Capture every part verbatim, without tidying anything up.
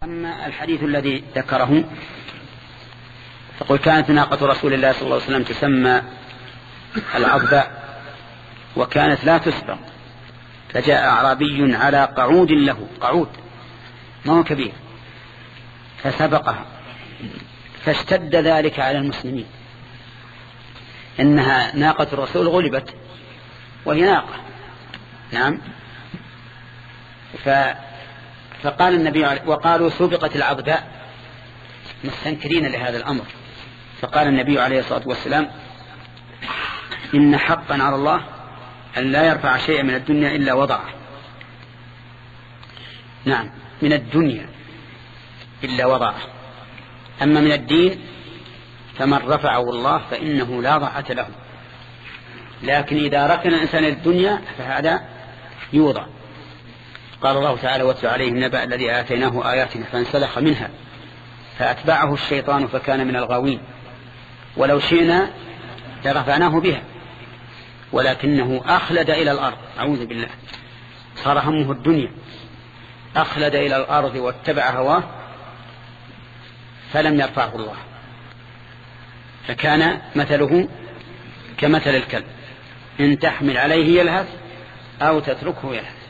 أما الحديث الذي ذكره فقل كانت ناقة رسول الله صلى الله عليه وسلم تسمى العضباء وكانت لا تسبق، فجاء أعرابي على قعود له، قعود ما هو كبير، فسبقها فاشتد ذلك على المسلمين، إنها ناقة الرسول غلبت وهي ناقة. نعم. ف فقال النبي وقالوا سبقت العضباء مستنكرين لهذا الأمر، فقال النبي عليه الصلاة والسلام إن حقا على الله أن لا يرفع شيئا من الدنيا إلا وضعه. نعم، من الدنيا إلا وضعه، أما من الدين فمن رفعه الله فإنه لا ضعة له، لكن إذا ركن الإنسان الدنيا فهذا يوضع. قال الله تعالى واتل عليهم نبأ الذي آتيناه آياتنا فانسلخ منها فأتبعه الشيطان فكان من الغاوين ولو شئنا لرفعناه بها ولكنه أخلد إلى الأرض، أعوذ بالله، صار همه الدنيا، أخلد إلى الأرض واتبع هواه فلم يرفعه الله، فكان مثله كمثل الكلب إن تحمل عليه يلهث أو تتركه يلهث.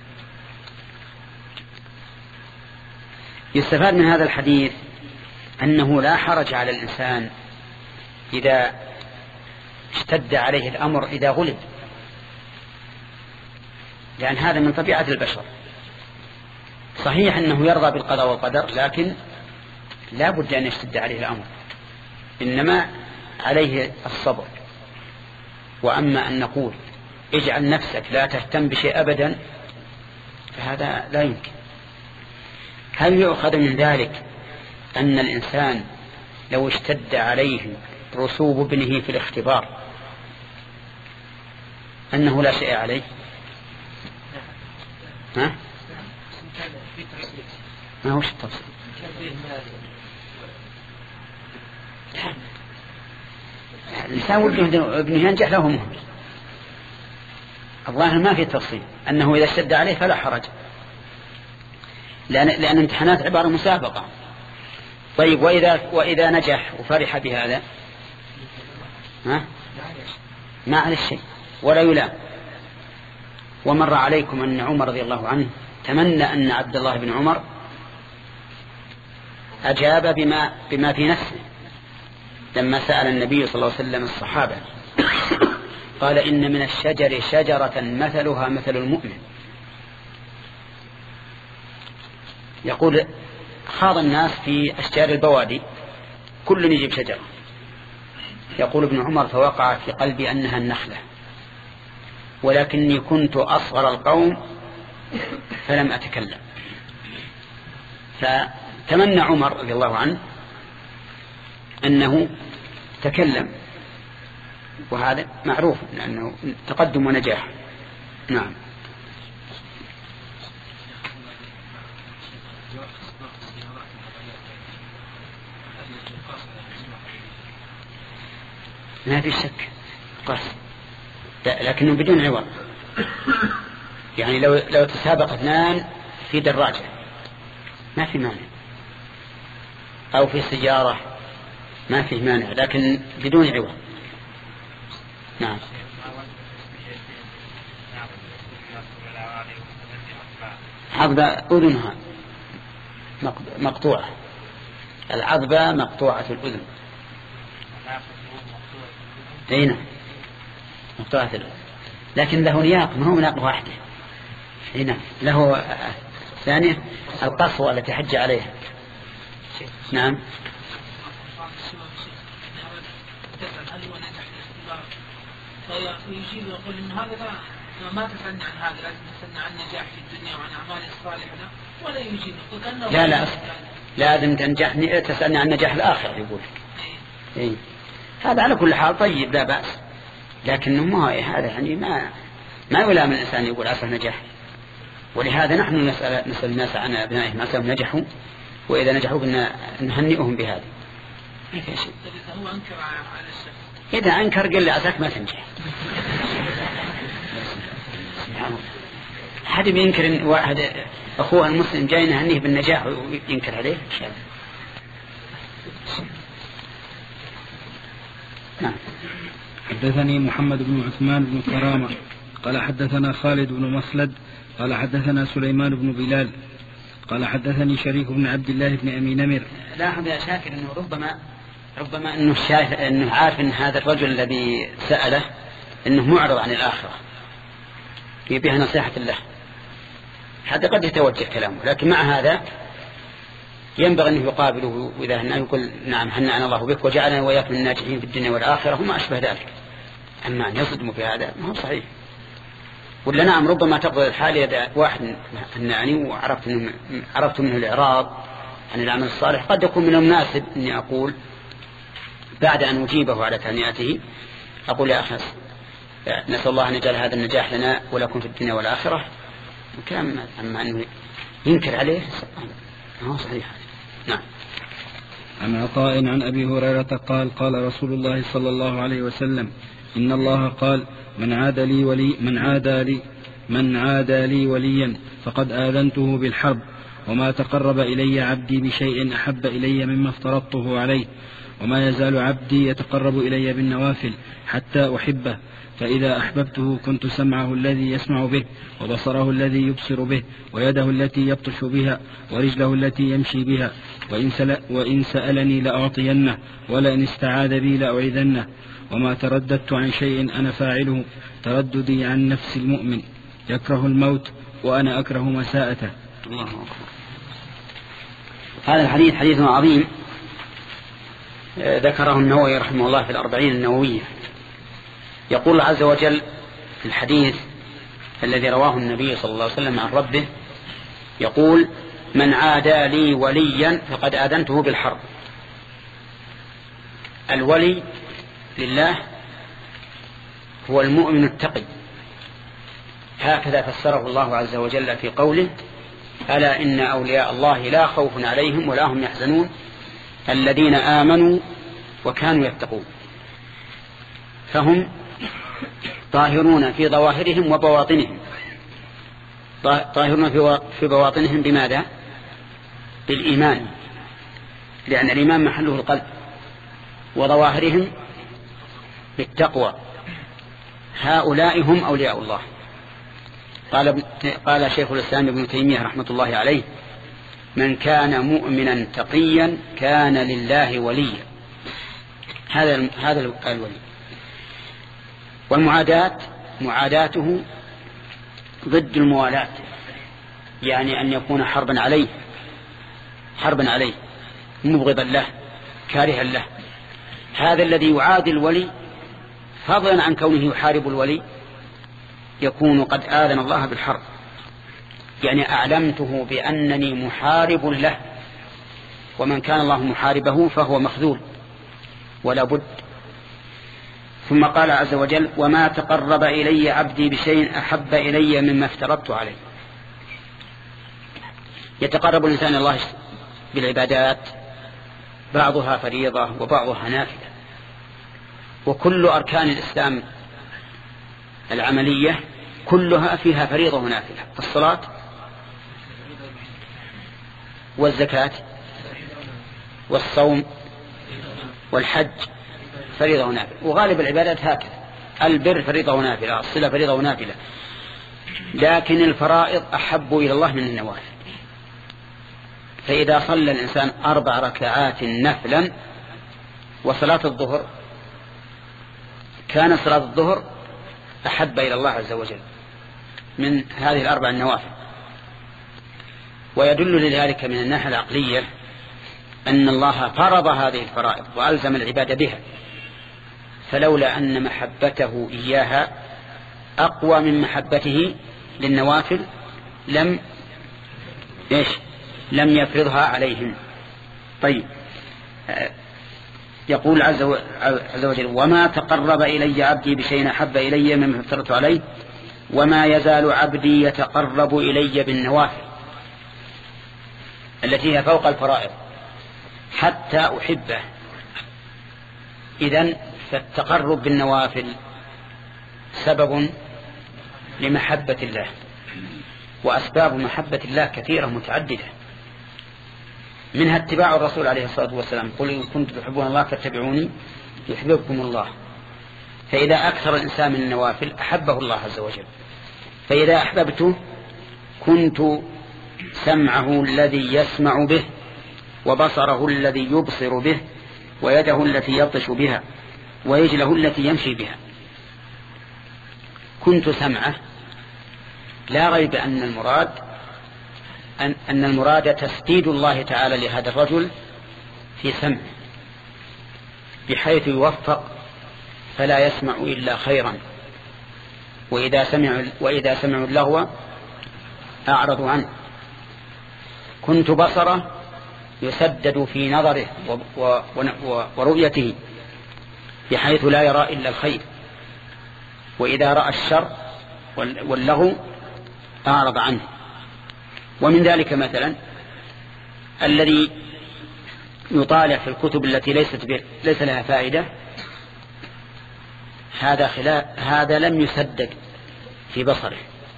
يستفاد من هذا الحديث أنه لا حرج على الإنسان إذا اشتد عليه الأمر إذا غلب، لأن هذا من طبيعة البشر. صحيح أنه يرضى بالقضاء والقدر، لكن لا بد أن يشتد عليه الأمر، إنما عليه الصبر. وأما أن نقول اجعل نفسك لا تهتم بشيء أبدا فهذا لا يمكن. هل يؤخذ من ذلك أن الإنسان لو اشتد عليه رسوب ابنه في الاختبار أنه لا شيء عليه؟ ها؟ ما هوش التفصيل. الإنسان وابنه ينجح له مهم. الظاهر ما في تفصيل أنه إذا اشتد عليه فلا حرج، لأن, لأن الامتحانات عبارة مسابقة. طيب وإذا, وإذا نجح وفرح بهذا ها؟ ما على الشيء ولا يلام. ومر عليكم أن عمر رضي الله عنه تمنى أن عبد الله بن عمر أجاب بما, بما في نفسه لما سأل النبي صلى الله عليه وسلم الصحابة قال إن من الشجر شجرة مثلها مثل المؤمن. يقول خاض الناس في أشجار البوادي كل يجيب شجرة، يقول ابن عمر فوقع في قلبي أنها النخلة ولكني كنت أصغر القوم فلم أتكلم. فتمنى عمر رضي الله عنه أنه تكلم، وهذا معروف لأنه تقدم ونجاح. نعم. ما في شك قاس، لكنه بدون عوض. يعني لو لو تسابق اثنان في دراجة ما في مانع، أو في سيارة ما في مانع، لكن بدون عوض. نعم. عضبة أذنها مقطوعة، العضبة مقطوعة الأذن. هنا مقطوعة الأذن، لكن له نياق، ما هو ناقة واحدة. هنا له ثانية القصوى التي حج عليها. نعم. فيجيب يقول إن هذا لا ما تسألني عن هذا، لازم تسألني عن نجاح في الدنيا وعن أعمال الصالحة، ولا يجيب يقول أنه لا لا لازم تنجح تسألني عن نجاح الآخر يقول. إيه. إيه. هذا على كل حال طيب لا بأس، لكنه ما هذا يعني ما ما يلام الإنسان يقول عسى نجاح. ولهذا نحن نسأل نسأل الناس عن أبنائهم عسى نجحوا، وإذا نجحوا بدنا نهنئهم بهذا. ما في شيء. هو أنكر على الشخص. إذا أنكر قل لي عساك ما تنجح. حد بينكر إن واحد أخوه المسلم جاي يهنيه بالنجاح وينكر عليه. نعم. حدثني محمد بن عثمان بن كرامة قال حدثنا خالد بن مخلد قال حدثنا سليمان بن بلال قال حدثني شريك بن عبد الله بن أبي نمر. لاحظ يا شاكر أنه ربما ربما أنه شايف أنه عارف أن هذا الرجل الذي سأله أنه معرض عن الآخرة يبيها نصيحة الله، هذا قد يتوجه كلامه، لكن مع هذا ينبغي أنه يقابله وإذا هنا يقول نعم هنأنا الله بك وجعلنا وإياكم من الناجحين في الدنيا والآخرة وما أشبه ذلك. أما أن يصدم في هذا ما هو صحيح. ولا نعم ربما تقضي الحال إذا واحد هنأني وعرفت منه, عرفت منه الإعراض عن العمل الصالح، قد يكون من المناسب أني أقول بعد أن أجيبه على تهنئته أقول يا أخي نسأل الله أن يجعل هذا النجاح لنا ولكم في الدنيا والآخرة وكلام. أما أنه ينكر عليه ما هو صحيح. نعم. عن عطاء عن أبي هريرة قال قال رسول الله صلى الله عليه وسلم إن الله قال من عاد لي ولي من عادى لي من عادى لي وليا فقد آذنته بالحرب وما تقرب إلي عبدي بشيء أحب إلي مما افترضته عليه وما يزال عبدي يتقرب إلي بالنوافل حتى أحبه فإذا أحببته كنت سمعه الذي يسمع به وبصره الذي يبصر به ويده التي يبطش بها ورجله التي يمشي بها وإن, وإن سألني لأعطينه ولئن استعاذ بي لأعيذنه وما ترددت عن شيء أنا فاعله ترددي عن نفس المؤمن يكره الموت وأنا أكره مساءته. الله أكبر. هذا الحديث حديث عظيم ذكره النووي رحمه الله في الأربعين النووية. يقول عز وجل في الحديث الذي رواه النبي صلى الله عليه وسلم عن ربه يقول من عادى لي وليا فقد آذنته بالحرب. الولي لله هو المؤمن التقي، هكذا فسره الله عز وجل في قوله ألا إن أولياء الله لا خوف عليهم ولا هم يحزنون الذين آمنوا وكانوا يتقون. فهم طاهرون في ظواهرهم وبواطنهم. طاهرون في بواطنهم بماذا؟ بالإيمان، لأن الإيمان محله القلب، وظواهرهم بالتقوى. هؤلاء هم أولياء الله. قال, قال شيخ الإسلام ابن تيمية رحمة الله عليه من كان مؤمنا تقيا كان لله وليا. هذا هذا الولي. والمعاداة معاداته ضد الموالاة، يعني أن يكون حربا عليه حربا عليه مبغضا له كارها له. هذا الذي يعادي الولي فضلا عن كونه يحارب الولي يكون قد آذن الله بالحرب، يعني أعلمته بأنني محارب له، ومن كان الله محاربه فهو مخذول ولا بد. ثم قال عز وجل وما تقرب إلي عبدي بشيء أحب إلي مما افترضت عليه. يتقرب الإنسان الله بالعبادات بعضها فريضة وبعضها نافلة، وكل أركان الإسلام العملية كلها فيها فريضة ونافلة. الصلاة والزكاة والصوم والحج فريضة ونافلة، وغالب العبادات هكذا. البر فريضة ونافلة، الصلة فريضة ونافلة، لكن الفرائض أحب إلى الله من النوافل. فإذا صلى الإنسان أربع ركعات نفلا وصلاة الظهر كان صلاة الظهر أحب إلى الله عز وجل من هذه الأربع النوافل. ويدل لذلك من الناحية العقلية أن الله فرض هذه الفرائض وألزم العبادة بها، فلولا أن محبته إياها أقوى من محبته للنوافل لم إيش لم يفرضها عليهم. طيب يقول عز وجل وما تقرب إلي عبدي بشيء أحب إلي مما افترضت عليه وما يزال عبدي يتقرب إلي بالنوافل التي هي فوق الفرائض حتى أحبه. إذن فالتقرب بالنوافل سبب لمحبة الله، وأسباب محبة الله كثيرة متعددة، منها اتباع الرسول عليه الصلاة والسلام، قل إن كنتم تحبون الله فاتبعوني يحببكم الله. فإذا أكثر الإنسان من النوافل أحبه الله عز وجل. فإذا أحببته كنت سمعه الذي يسمع به، وبصره الذي يبصر به، ويده التي يبطش بها، ورجله التي يمشي بها. كنت سمعه، لا ريب أن المراد أن, أن المراد تسديد الله تعالى لهذا الرجل في سمعه، بحيث يوفق فلا يسمع إلا خيرا، وإذا سمعوا, وإذا سمعوا اللغو أعرضوا عنه. كنت بصره، يسدد في نظره ورؤيته بحيث لا يرى إلا الخير، وإذا رأى الشر واللغو أعرض عنه. ومن ذلك مثلا الذي يطالع في الكتب التي ليست ليس لها فائدة، هذا خلاف، هذا لم يسدد في بصره،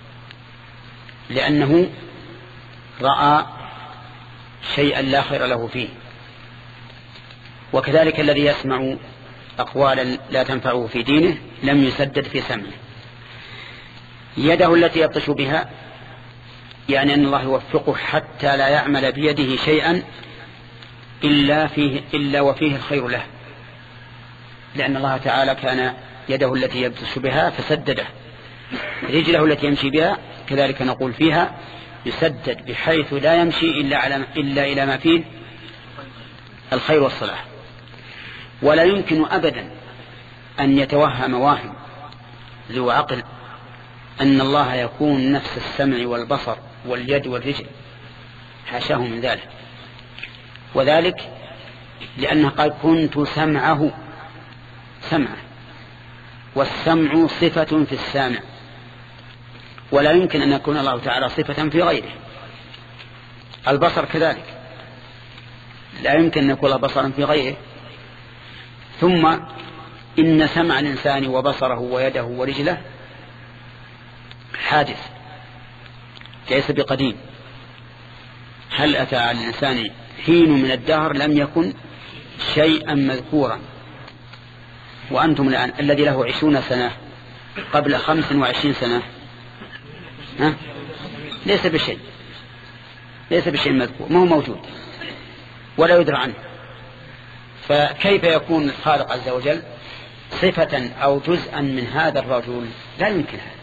لأنه رأى شيئا لا خير له فيه. وكذلك الذي يسمع أقوالا لا تنفعه في دينه لم يسدد في سمعه. يده التي يبطش بها، يعني أن الله يوفقه حتى لا يعمل بيده شيئا إلا, فيه إلا وفيه الخير له، لأن الله تعالى كان يده التي يبطش بها فسدده. رجله التي يمشي بها كذلك نقول فيها يسدد، بحيث لا يمشي إلا, على إلا إلى ما فيه الخير والصلاح. ولا يمكن أبدا أن يتوهم واهم ذو عقل أن الله يكون نفس السمع والبصر واليد والرجل، حاشاه من ذلك. وذلك لأنه قال كنت سمعه، سمعه، والسمع صفة في السامع، ولا يمكن أن يكون الله تعالى صفة في غيره. البصر كذلك لا يمكن أن يكون بصرا في غيره. ثم إن سمع الإنسان وبصره ويده ورجله حادث ليس بقديم. هل أتى على الإنسان حين من الدهر لم يكن شيئا مذكورا؟ وأنتم الآن الذي له عشرون سنة قبل خمس وعشرين سنة ها؟ ليس بشيء، ليس بشيء مذكور، ما هو موجود ولا يدرى عنه. فكيف يكون الخالق عز وجل صفة أو جزءا من هذا الرجل؟ لا يمكن هذا.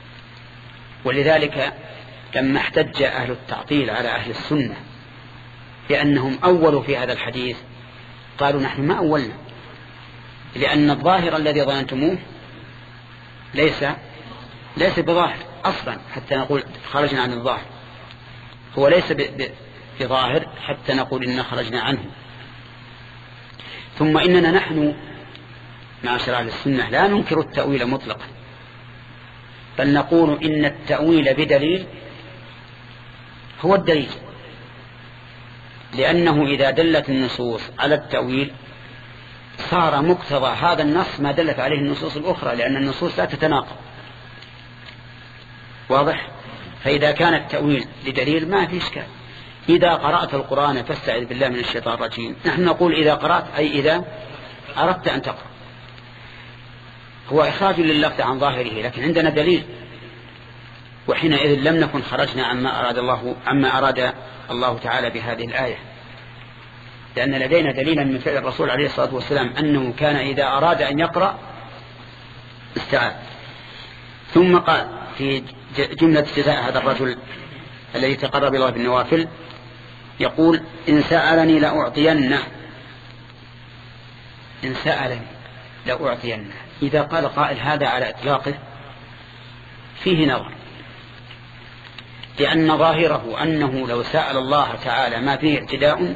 ولذلك لما احتج أهل التعطيل على أهل السنة لأنهم أولوا في هذا الحديث، قالوا نحن ما أولنا، لأن الظاهر الذي ظننتموه ليس ليس بظاهر أصلا حتى نقول خرجنا عن الظاهر، هو ليس بظاهر حتى نقول إننا خرجنا عنه. ثم إننا نحن معاشر أهل السنة لا ننكر التأويل مطلقا، بل نقول إن التأويل بدليل هو الدليل، لأنه إذا دلت النصوص على التأويل صار مقتضى هذا النص ما دلت عليه النصوص الأخرى، لأن النصوص لا تتناقض. واضح؟ فإذا كان التأويل لدليل ما في إشكال. إذا قرأت القرآن فاستعذ بالله من الشيطان الرجيم، نحن نقول إذا قرأت أي إذا أردت أن تقرأ، هو إخراج لللفظ عن ظاهره، لكن عندنا دليل، وحينئذ لم نكن خرجنا عما أراد الله عما أراد الله تعالى بهذه الآية، لأن لدينا دليلا من فعل الرسول عليه الصلاة والسلام أنه كان إذا أراد أن يقرأ استعاذ. ثم قال في جملة جزاء هذا الرجل الذي تقرب الله بالنوافل، يقول إن سألني لأعطينه، إن سألني لأعطينه. إذا قال قائل هذا على إطلاقه فيه نظر، لأن ظاهره أنه لو سأل الله تعالى ما فيه اعتداء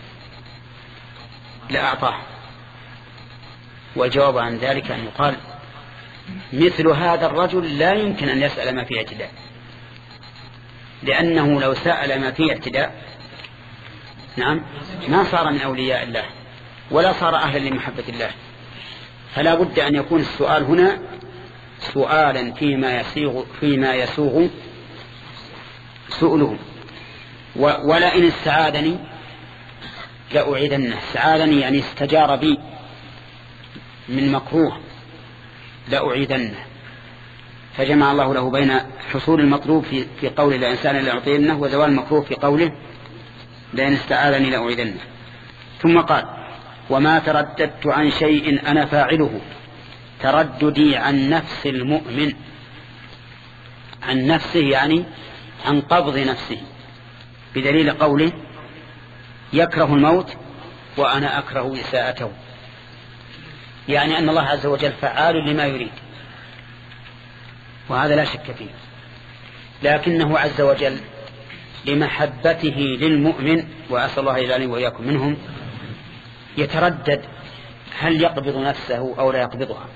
لأعطاه. والجواب عن ذلك أن يقال مثل هذا الرجل لا يمكن أن يسأل ما فيه اعتداء، لأنه لو سأل ما فيه اعتداء نعم ما صار من أولياء الله ولا صار أهلا لمحبة الله. فلا بد أن يكون السؤال هنا سؤالا فيما يسوغ, فيما يسوغ سؤلهم. ولئن استعاذني لأعيدنه. استعاذني يعني استجار بي من مكروه لأعيدنه. فجمع الله له بين حصول المطلوب في, في قول لا إنسان لأعطينه وزوال المكروه في قوله لئن استعاذني لأعيدنه. ثم قال وما ترددت عن شيء أنا فاعله ترددي عن نفس المؤمن. عن نفسه يعني عن قبض نفسه، بدليل قوله يكره الموت وأنا أكره إساءته، يعني أن الله عز وجل فعال لما يريد، وهذا لا شك فيه. لكنه عز وجل لمحبته للمؤمن، وأسأل الله يجعلني وإياكم منهم، يتردد هل يقبض نفسه أو لا يقبضها.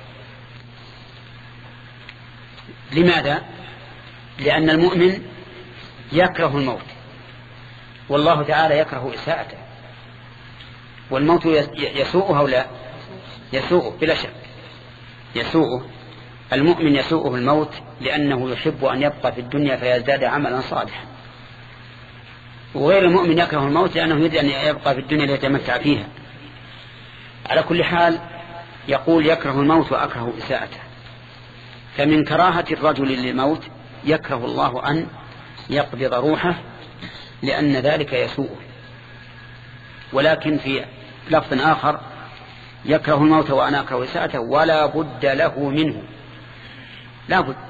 لماذا؟ لأن المؤمن يكره الموت، والله تعالى يكره إساءته، والموت يسوءه أو لا يسوءه بلا شك يسوءه. المؤمن يسوءه الموت لأنه يحب أن يبقى في الدنيا فيزداد عملا صالحا، وغير المؤمن يكره الموت لأنه يريد أن يبقى في الدنيا ليتمتع فيها. على كل حال يقول يكره الموت وأكره إساءته. فمن كراهة الرجل للموت يكره الله أن يقبض روحه لأن ذلك يسوءه. ولكن في لفظ آخر يكره الموت وأنا أكره إساءته ولا بد له منه. لا بد،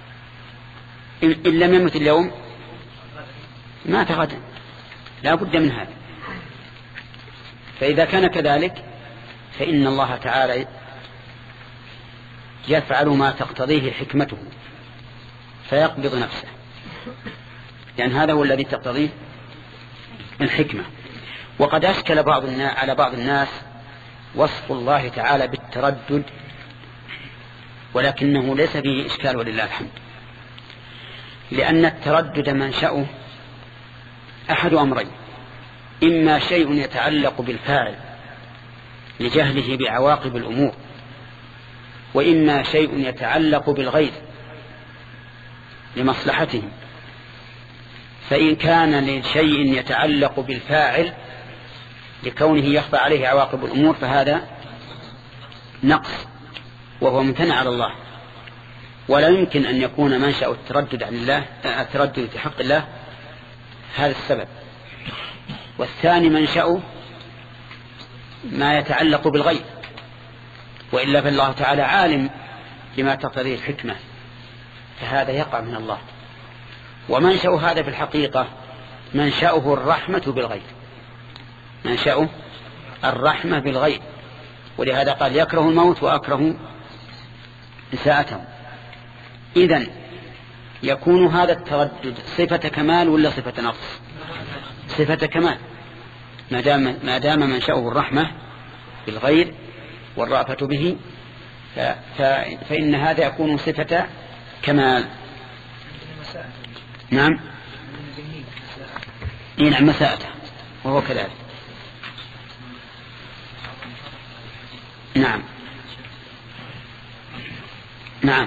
إن لم يمت اليوم مات غدا، لا بد من هذا. فإذا كان كذلك فإن الله تعالى يفعل ما تقتضيه حكمته فيقبض نفسه، لأن يعني هذا هو الذي تقتضيه الحكمة. وقد أشكل بعض الناس على بعض الناس وصف الله تعالى بالتردد، ولكنه ليس فيه إشكال ولله الحمد، لأن التردد منشأه أحد أمرين: إما شيء يتعلق بالفاعل لجهله بعواقب الأمور، وإما شيء يتعلق بالغير لمصلحتهم. فإن كان لشيء يتعلق بالفاعل لكونه يخفى عليه عواقب الأمور فهذا نقص وهو ممتنع على الله، ولا يمكن أن يكون منشأ التردد عن الله التردد في حق الله هذا السبب. والثاني منشأه ما يتعلق بالغيب، وإلا فالله تعالى عالم بما تقتضيه الحكمة، فهذا يقع من الله. ومنشأ هذا في الحقيقة منشأه الرحمة بالغيب، منشأه الرحمة بالغيب، ولهذا قال يكره الموت وأكره إساءته. إذن يكون هذا التردد صفة كمال ولا صفة نقص؟ صفة كمال، ما دام ما دام منشأه الرحمة بالغير والرأفة به، فإن هذا يكون صفة كمال. نعم، إيه نعم، مساءته وهو كذلك. نعم نعم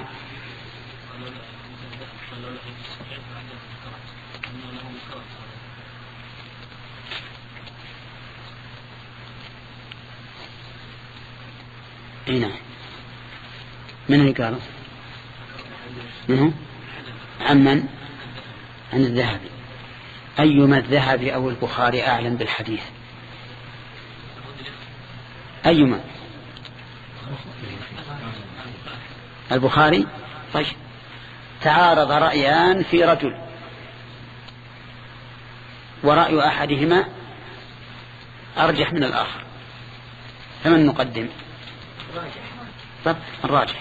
اي نعم. من اللي قاله؟ منه؟ عمن؟ عن الذهبي. أيما الذهبي أو البخاري أعلم بالحديث؟ أيما؟ البخاري. طيب، تعارض رأيان في رجل، ورأي أحدهما أرجح من الآخر، فمن نقدم؟ طب الراجح.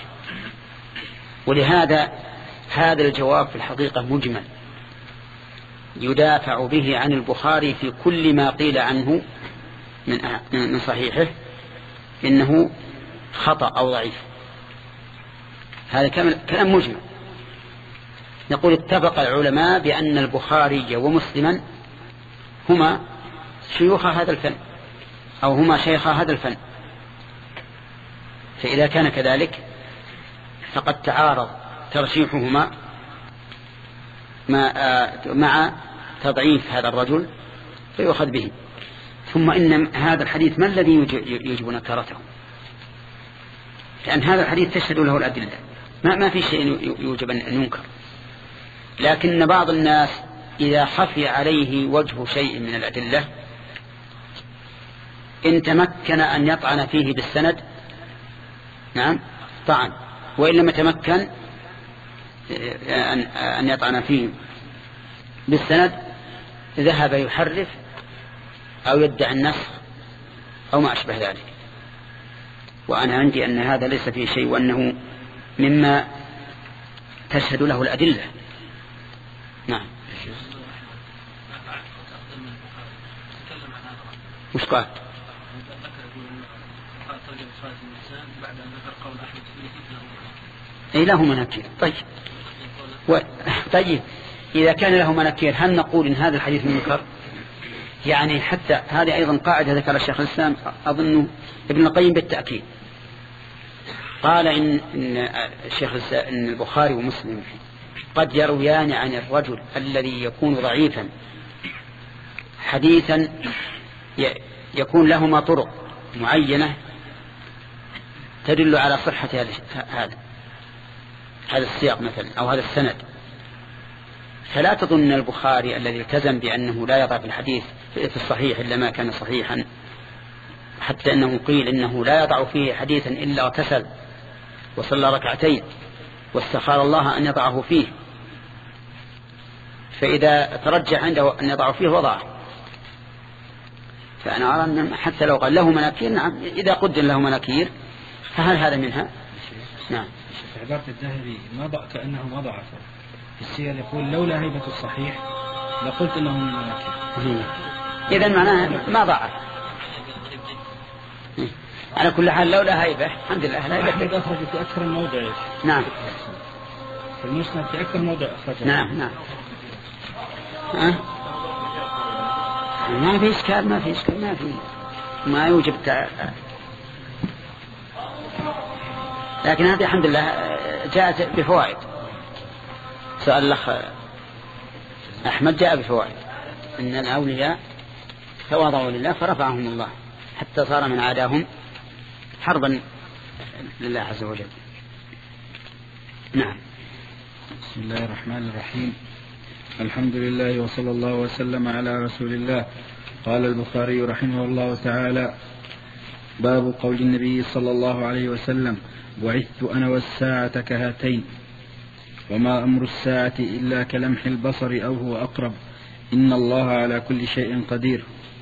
ولهذا هذا الجواب في الحقيقة مجمل يدافع به عن البخاري في كل ما قيل عنه من من صحيحه إنه خطأ أو ضعيف. هذا كلام مجمل. نقول اتفق العلماء بأن البخاري ومسلما هما شيوخ هذا الفن، أو هما شيخ هذا الفن. فإذا كان كذلك فقد تعارض ترشيحهما مع تضعيف هذا الرجل فيؤخذ به. ثم إن هذا الحديث ما الذي يجب نكرته؟ لأن هذا الحديث تشهد له الأدلة، ما ما في شيء يوجب أن ينكر. لكن بعض الناس إذا خفي عليه وجه شيء من الأدلة إن تمكن أن يطعن فيه بالسند نعم طعن، وإن لم يتمكن أن يطعن فيه بالسند ذهب يحرف أو يدعي النسخ أو ما أشبه ذلك. وأنا عندي أن هذا ليس فيه شيء، وأنه مما تشهد له الأدلة. نعم. وش قال؟ أي له مناكير. طيب و... طيب إذا كان له مناكير هل نقول إن هذا الحديث منكر؟ يعني حتى هذه أيضا قاعدة ذكر الشيخ الإسلام أظن ابن القيم بالتأكيد، قال إن, إن الشيخ إن البخاري ومسلم قد يرويان عن الرجل الذي يكون ضعيفا حديثا يكون لهما طرق معينة تدل على صحة هذا هذا السياق مثلا أو هذا السند. فلا تظن البخاري الذي التزم بأنه لا يضع في الحديث في الصحيح إلا ما كان صحيحا، حتى أنه قيل إنه لا يضع فيه حديثا إلا اغتسل وصلى ركعتين واستخار الله أن يضعه فيه، فإذا ترجح عنده أن يضعه فيه وضعه. فأنا أرى أن حتى لو قال له مناكير نعم، إذا قدر له مناكير فهل هذا منها؟ نعم. عبارة الذهبي ما ضع كأنه ما ضعفه في السير، يقول لولا هيبة الصحيح لقلت انه من المناكير. إذا معناه ما ضعف. على كل حال لولا هيبة الحمد لله. لا أحمد أخرج في أكثر من موضع. نعم. في المسند في أكثر موضع أخرج. نعم نعم. أه؟ ما في إشكال ما في إشكال ما في ما يوجب تع... لكن هذه الحمد لله جاءت بفوائد. سؤال الأخ أحمد جاء بفوائد إن الأولياء تواضعوا لله فرفعهم الله حتى صار من عاداهم حربا لله عز وجل. نعم. بسم الله الرحمن الرحيم. الحمد لله وصلى الله وسلم على رسول الله. قال البخاري رحمه الله تعالى: باب قول النبي صلى الله عليه وسلم: بعثت أنا والساعة كهاتين، وما أمر الساعة إلا كلمح البصر أو هو أقرب، إن الله على كل شيء قدير.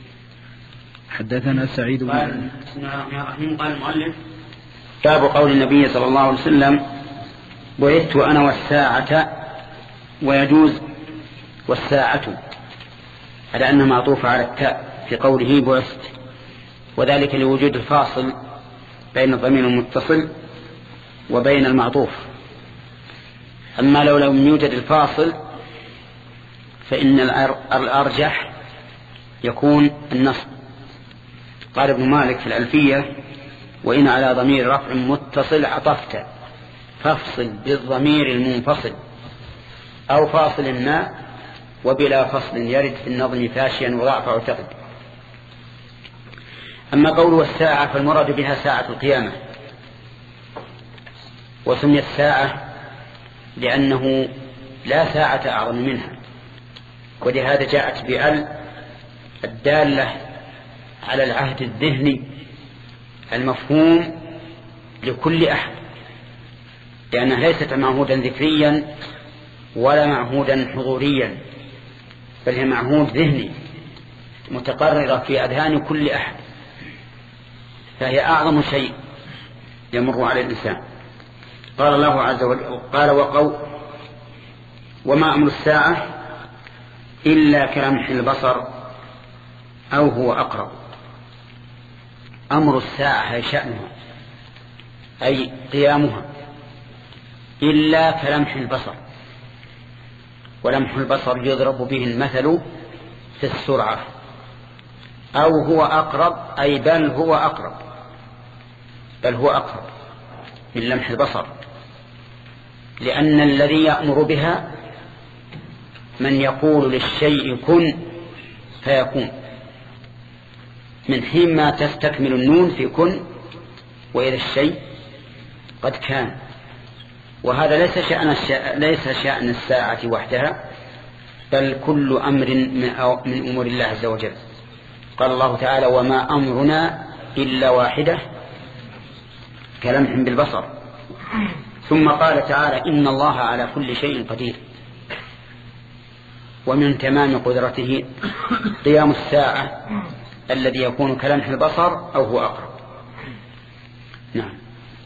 حدثنا سعيد بن قال بسم الله الرحمن الرحيم. قال المؤلف: باب قول النبي صلى الله عليه وسلم: بعثت أنا والساعة، ويجوز والساعة على أنه معطوف على التاء في قوله بعثت، وذلك لوجود الفاصل بين الضمير المتصل وبين المعطوف. أما لو لم يوجد الفاصل فإن الأرجح يكون النصب. قال ابن مالك في الألفية: وإن على ضمير رفع متصل عطفت فافصل بالضمير المنفصل أو فاصل ما وبلا فصل يرد في النظم فاشيا وضعف اعتقد. أما قوله الساعة فالمراد بها ساعة القيامة، وسميت ساعة لأنه لا ساعة أعظم منها، ولهذا جاءت بأل الدالة على العهد الذهني المفهوم لكل أحد، لأنها ليست معهودا ذكريا ولا معهودا حضوريا، بل هي معهود ذهني متقررة في أذهان كل أحد، فهي أعظم شيء يمر على الإنسان. قال الله عز وجل: قال وقول وما أمر الساعة إلا كلمح البصر أو هو أقرب. أمر الساعة هي شأنها أي قيامها إلا كلمح البصر، ولمح البصر يضرب به المثل في السرعة، أو هو أقرب أي بل هو أقرب، بل هو أقرب من لمح البصر، لأن الذي يأمر بها من يقول للشيء كن فيكون، من حين ما تستكمل النون في كن وإذا الشيء قد كان. وهذا ليس شأن ليس شأن الساعة وحدها، بل كل أمر من أمور الله عز وجل. قال الله تعالى: وما أمرنا إلا واحدة كلمح بالبصر. ثم قال تعالى: إن الله على كل شيء قدير. ومن تمام قدرته قيام الساعة الذي يكون كلمح البصر أو هو أقرب. نعم.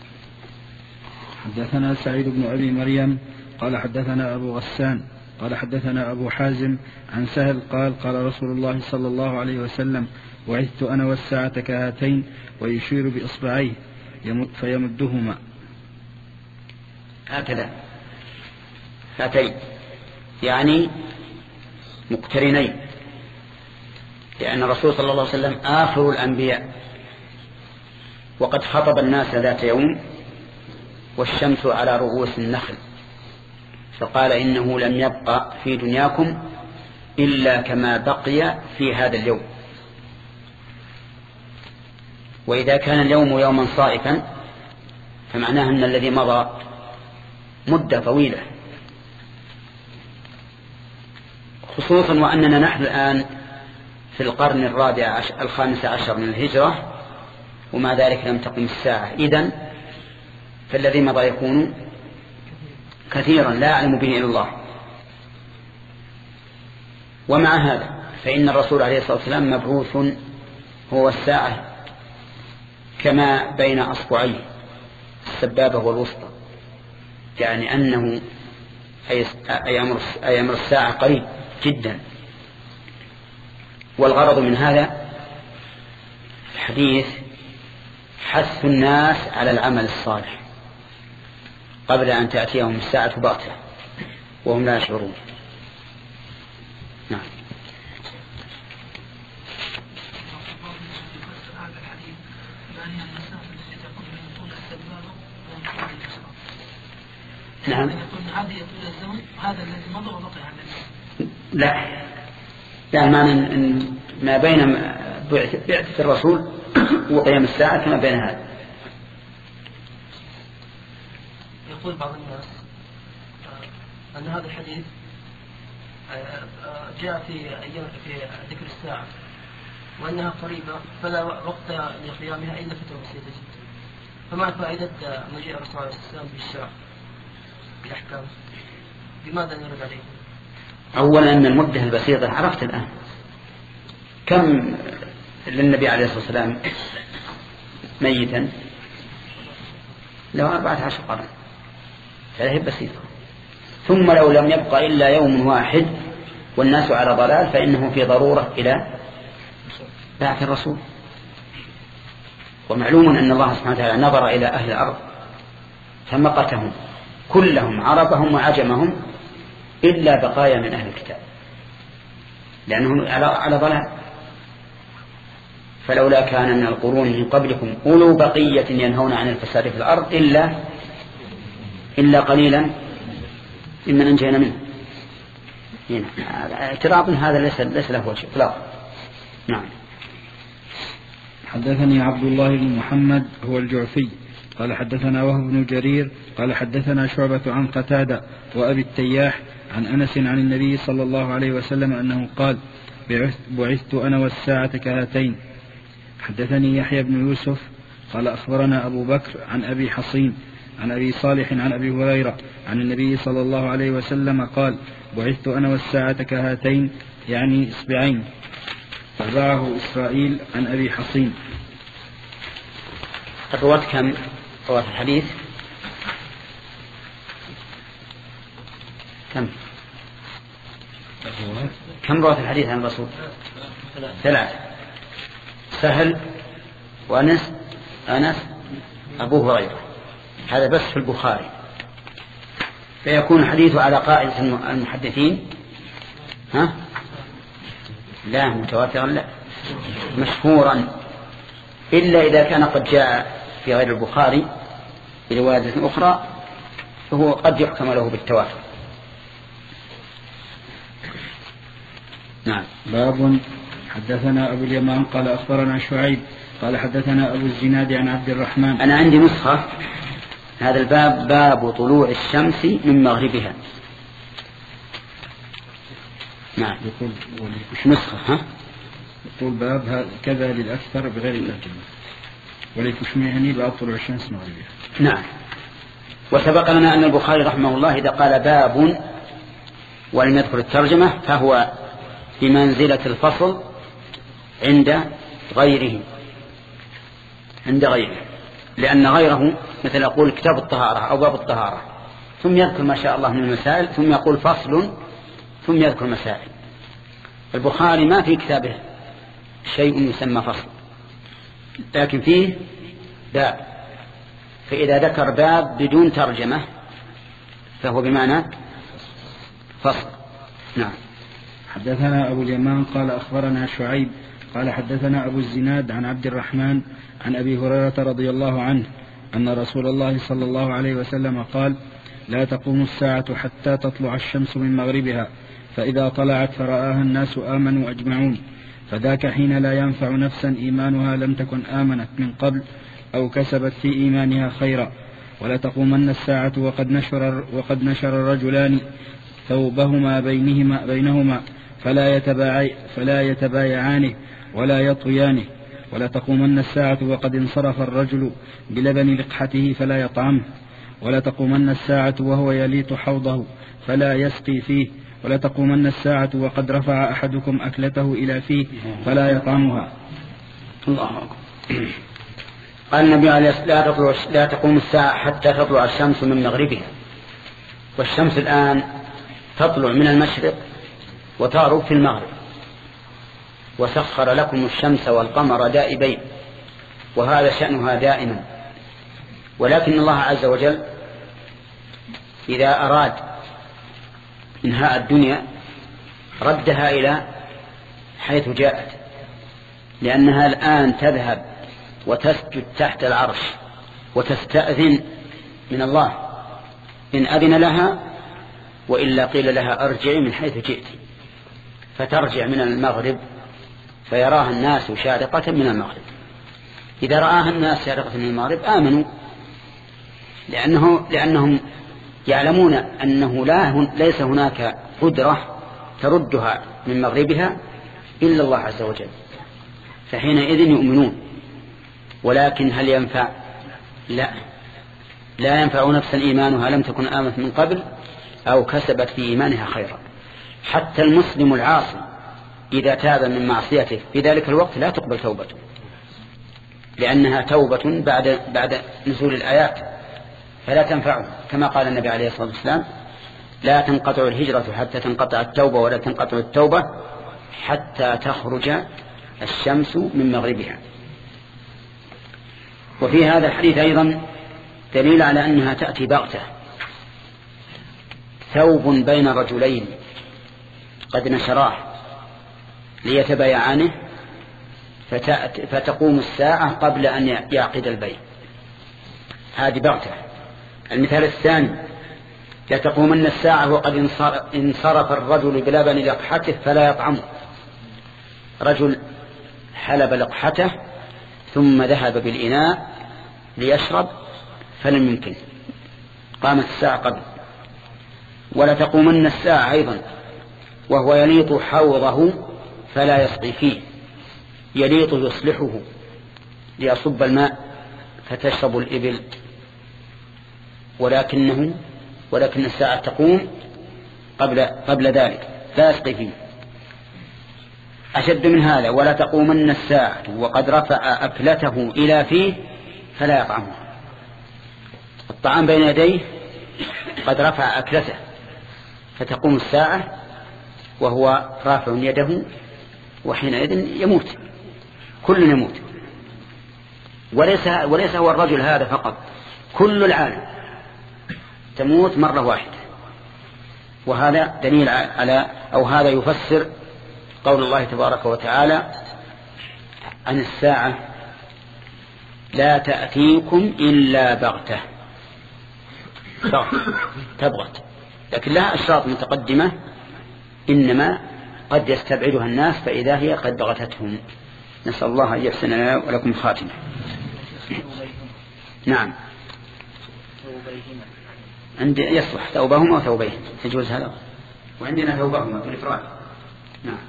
حدثنا سعيد بن أبي مريم قال حدثنا أبو غسان قال حدثنا أبو حازم عن سهل قال قال رسول الله صلى الله عليه وسلم: وعدت أنا والساعة كهاتين، ويشير بإصبعيه فيمدهما هكذا، هاتين يعني مقترنين، لأن الرسول صلى الله عليه وسلم آخر الأنبياء، وقد خطب الناس ذات يوم والشمس على رؤوس النخل، فقال: إنه لم يبقى في دنياكم إلا كما بقي في هذا اليوم. وإذا كان اليوم يوما صائفا فمعناه أن الذي مضى مدة طويلة، خصوصا وأننا نحن الآن في القرن الرابع عشر الخامس عشر من الهجرة، وما ذلك لم تقم الساعة. إذن فالذي مضى يكون كثيرا لا يعلم به إلا الله. ومع هذا فإن الرسول عليه الصلاة والسلام مبعوث هو الساعة كما بين أصبعيه السبابة والوسطى، يعني أنه أي أمر الساعة قريب جدا. والغرض من هذا الحديث حث الناس على العمل الصالح قبل أن تأتيهم الساعة بغتة وهم لا يشعرون. نعم. نعم. هذا الذي مضى وبقي على لا، يعني معنى إن ما بين بعثة الرسول وقيام الساعة كما بين هذا. يقول بعض الناس أن هذا الحديث جاء في أيام في ذكر الساعة وأنها قريبة فلا وقت لقيامها إلا فترة بسيطة جدا، فما فائدة مجيء الرسول عليه السلام بالشرع بالأحكام؟ لماذا نرد عليه؟ أولا أن المدة البسيطة عرفت الآن كم للنبي عليه الصلاة والسلام ميتا، لو أربعة عشر قرن، فهي بسيطة. ثم لو لم يبقى إلا يوم واحد والناس على ضلال فإنه في ضرورة إلى بعث الرسول. ومعلوم أن الله سبحانه وتعالى نظر إلى أهل الأرض فمقتهم كلهم عربهم وعجمهم إلا بقايا من أهل الكتاب، لأنهم على ضلال. فلولا كان من القرون من قبلكم أولو بقية ينهون عن الفساد في الأرض إلا إلا قليلا ممن أنجينا منه. اعتراض هذا ليس ليس له وجه إطلاقا. نعم. حدثني عبد الله بن محمد هو الجعفي قال حدثنا وهب بن جرير قال حدثنا شعبة عن قتادة وأبي التياح عن أنس عن النبي صلى الله عليه وسلم أنه قال: بعثت أنا والساعة كهاتين. حدثني يحيى بن يوسف قال أخبرنا أبو بكر عن أبي حصين عن أبي صالح عن أبي هريرة عن النبي صلى الله عليه وسلم قال: بعثت أنا والساعة كهاتين، يعني إصبعين. تبعه إسرائيل عن أبي حصين. الرواة كم رواة الحديث؟ كم كم رواة الحديث عن الرسول؟ ثلاثة: سهل وأنس أنس أبو هريرة. هذا بس في البخاري، فيكون حديثه على قاعدة المحدثين ها لا متواترا لا مشهورا، إلا إذا كان قد جاء في غير البخاري برواية أخرى فهو قد يحكم له بالتواتر. نعم. باب حدثنا أبو اليمان قال أخبرنا شعيب قال حدثنا أبو الزناد عن عبد الرحمن. أنا عندي نسخة هذا الباب باب طلوع الشمس من مغربها. نعم. يقول وش نسخة ها؟ يقول باب كذا للأكثر بغير الترجمة ولكشميهني باب طلوع الشمس من مغربها. نعم. وسبق لنا أن البخاري رحمه الله إذا قال باب ولم يذكر الترجمة فهو بمنزلة الفصل عند غيره عند غيره لأن غيره مثل يقول كتاب الطهارة أو باب الطهارة ثم يذكر ما شاء الله من المسائل ثم يقول فصل ثم يذكر مسائل. البخاري ما في كتابه شيء يسمى فصل لكن فيه باب، فإذا ذكر باب بدون ترجمة فهو بمعنى فصل. نعم. حدثنا أبو اليمان قال أخبرنا شعيب قال حدثنا أبو الزناد عن عبد الرحمن عن أبي هريرة رضي الله عنه أن رسول الله صلى الله عليه وسلم قال لا تقوم الساعة حتى تطلع الشمس من مغربها فإذا طلعت فرآها الناس آمنوا أجمعون فذاك حين لا ينفع نفسا إيمانها لم تكن آمنت من قبل أو كسبت في إيمانها خيرا ولا تقومن الساعة وقد نشر, وقد نشر الرجلان ثوبهما بينهما, بينهما فلا, يتبايع فلا يتبايعانه ولا يطويانه ولا تقومن الساعة وقد انصرف الرجل بلبن لقحته فلا يطعمه ولا تقومن الساعة وهو يليط حوضه فلا يسقي فيه ولا تقومن الساعة وقد رفع أحدكم أكلته إلى فيه فلا يطعمها. الله أكبر. قال النبي عليه الصلاة والسلام لا تقوم الساعة حتى تطلع الشمس من مغربها، والشمس الآن تطلع من المشرق وتغرب في المغرب، وسخر لكم الشمس والقمر دائبين، وهذا شأنها دائما. ولكن الله عز وجل إذا أراد إنهاء الدنيا ردها إلى حيث جاءت، لأنها الآن تذهب وتسجد تحت العرش وتستأذن من الله إن أذن لها، وإلا قيل لها أرجعي من حيث جئت، فترجع من المغرب فيراها الناس شارقة من المغرب. إذا رآها الناس شارقة من المغرب آمنوا، لأنه لأنهم يعلمون أنه لا ليس هناك قدرة تردها من مغربها إلا الله عز وجل، فحينئذ يؤمنون. ولكن هل ينفع؟ لا، لا ينفع نفسا إيمانها لم تكن آمنت من قبل أو كسبت في إيمانها خيرا. حتى المسلم العاصي إذا تاب من معصيته في ذلك الوقت لا تقبل توبته، لأنها توبة بعد بعد نزول الآيات فلا تنفعه، كما قال النبي عليه الصلاة والسلام لا تنقطع الهجرة حتى تنقطع التوبة، ولا تنقطع التوبة حتى تخرج الشمس من مغربها. وفي هذا الحديث أيضا دليل على أنها تأتي بغتة، ثوب بين رجلين قد نشراه ليتبايعانه فتقوم الساعة قبل أن يعقد البيع، هذه بغتة. المثال الثاني لتقومن الساعة وقد انصرف الرجل بلبن لقحته فلا يطعمه، رجل حلب لقحته ثم ذهب بالإناء ليشرب فلم يمكن، قامت الساعة قبل. ولا تقومن الساعة أيضا وهو يليط حوضه فلا يسقي فيه، يليط يصلحه ليصب الماء فتشرب الإبل، ولكنه ولكن الساعة تقوم قبل قبل ذلك لا يسقي فيه. أشد من هذا ولا تقومن الساعة وقد رفع أكلته إلى فيه فلا يطعمه، الطعام بين يديه قد رفع أكلته فتقوم الساعة وهو رافع يده، وحينئذ يموت، كل يموت. وليس وليس هو الرجل هذا فقط، كل العالم تموت مرة واحدة. وهذا دليل على أو هذا يفسر قول الله تبارك وتعالى عن الساعة لا تأتيكم إلا بغتة، تبغت، لكن لها أشراط متقدمة إنما قد يستبعدها الناس فإذا هي قد بغتتهم. نسأل الله أن يحسن لنا ولكم خاتمة. نعم عندي يصلح ثوبهما وثوبين يجوز هذا، وعندنا ثوبهما في الإفراد. نعم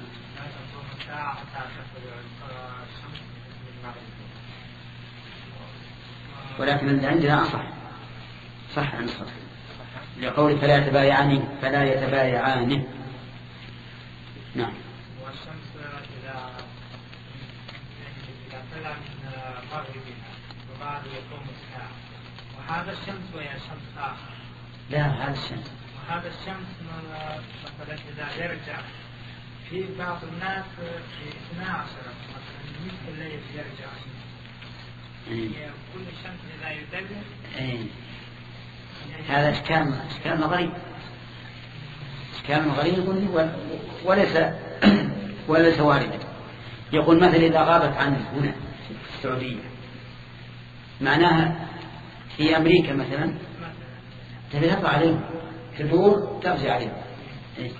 ولكن اللي عندنا أصح صح عن الصح لقول فلا يتبايعان فلا يتبايعان. نعم والشمس إذا إذا طلع من مغربها وبعد يقوم الساعة، وهذا الشمس وهي شمس آخر. لا هذا الشمس وهذا الشمس مثلا إذا يرجع في بعض الناس في اثنا عشر مثلا مثل الليل يرجع يعني كل الشمس إذا يدلل. أي هذا إشكال إشكال غريب إشكال غريب وليس وليس واردا. يقول مثلا إذا غابت عنه هنا في السعودية معناها في أمريكا مثلا تبي تطلع عليهم تدور ترجع عليهم. إيه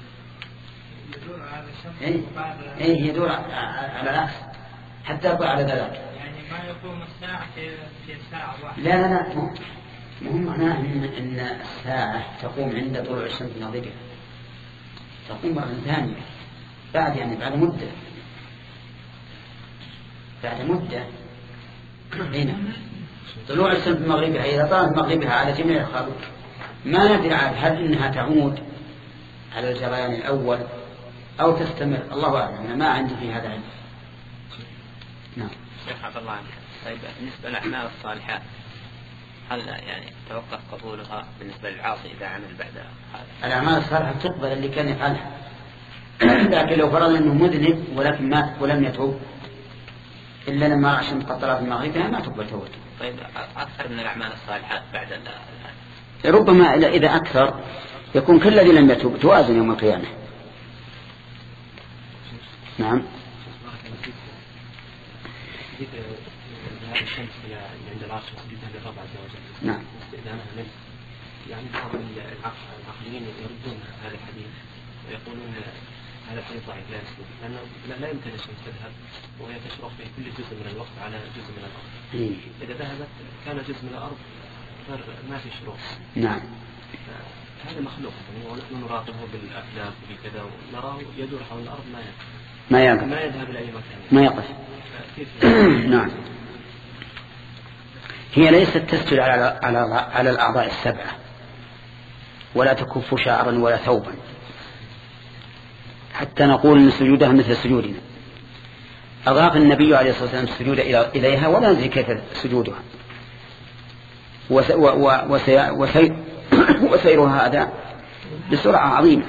إيه إيه يدور على العكس حتى يقول على ذلك. يعني ما يقوم الساعة في ساعة واحدة. لا لا لا مهم معناه إن, إن الساعة تقوم عند طلوع الشمس من مغربها، تقوم مرة ثانية بعد يعني بعد مدة بعد مدة هنا طلوع الشمس من مغربها. إذا طالت مغربها على جميع الخلق ما ندري هل إنها تعود على الجريان الأول أو تستمر، الله أعلم. أنا ما عندي في هذا علم. نعم شيخ عبد الله عنك. طيب بالنسبة للأعمال الصالحات هل يعني توقف قبولها بالنسبة للعاصي إذا عمل بعد هذا؟ الأعمال الصالحة تقبل اللي كان يفعلها لكن لو فرض أنه مذنب ولكن مات ولم يتوب إلا لما رأى الشمس قد طلعت من مغربها ما تقبل توبته. طيب أكثر من الأعمال الصالحات بعد ربما إذا أكثر يكون كل الذي لم يتوب توازن يوم القيامة. نعم الشمس عند العرش وسجدها للرب عز وجل. نعم استئذانها منه. يعني بعض العقليين يردون هذا الحديث ويقولون هذا الحديث ضعيف لا يصلح لأنه لا يمكن الشمس تذهب وهي تشرق في كل جزء من الوقت على جزء من الأرض. إذا ذهبت كان جزء من الأرض ما في شروق. نعم هذا مخلوق ونحن نراقبه بالأفلاك وبكذا ونراه يدور حول الأرض ما ما يقف ما يذهب إلى أي مكان ما يقف. نعم هي ليست تسجد على على على الأعضاء السبعة ولا تكف شعرا ولا ثوبا حتى نقول إن سجودها مثل سجودنا. أضاف النبي عليه الصلاة والسلام السجود إليها ولا ندري كيف سجودها وسيرها هذا بسرعة عظيمة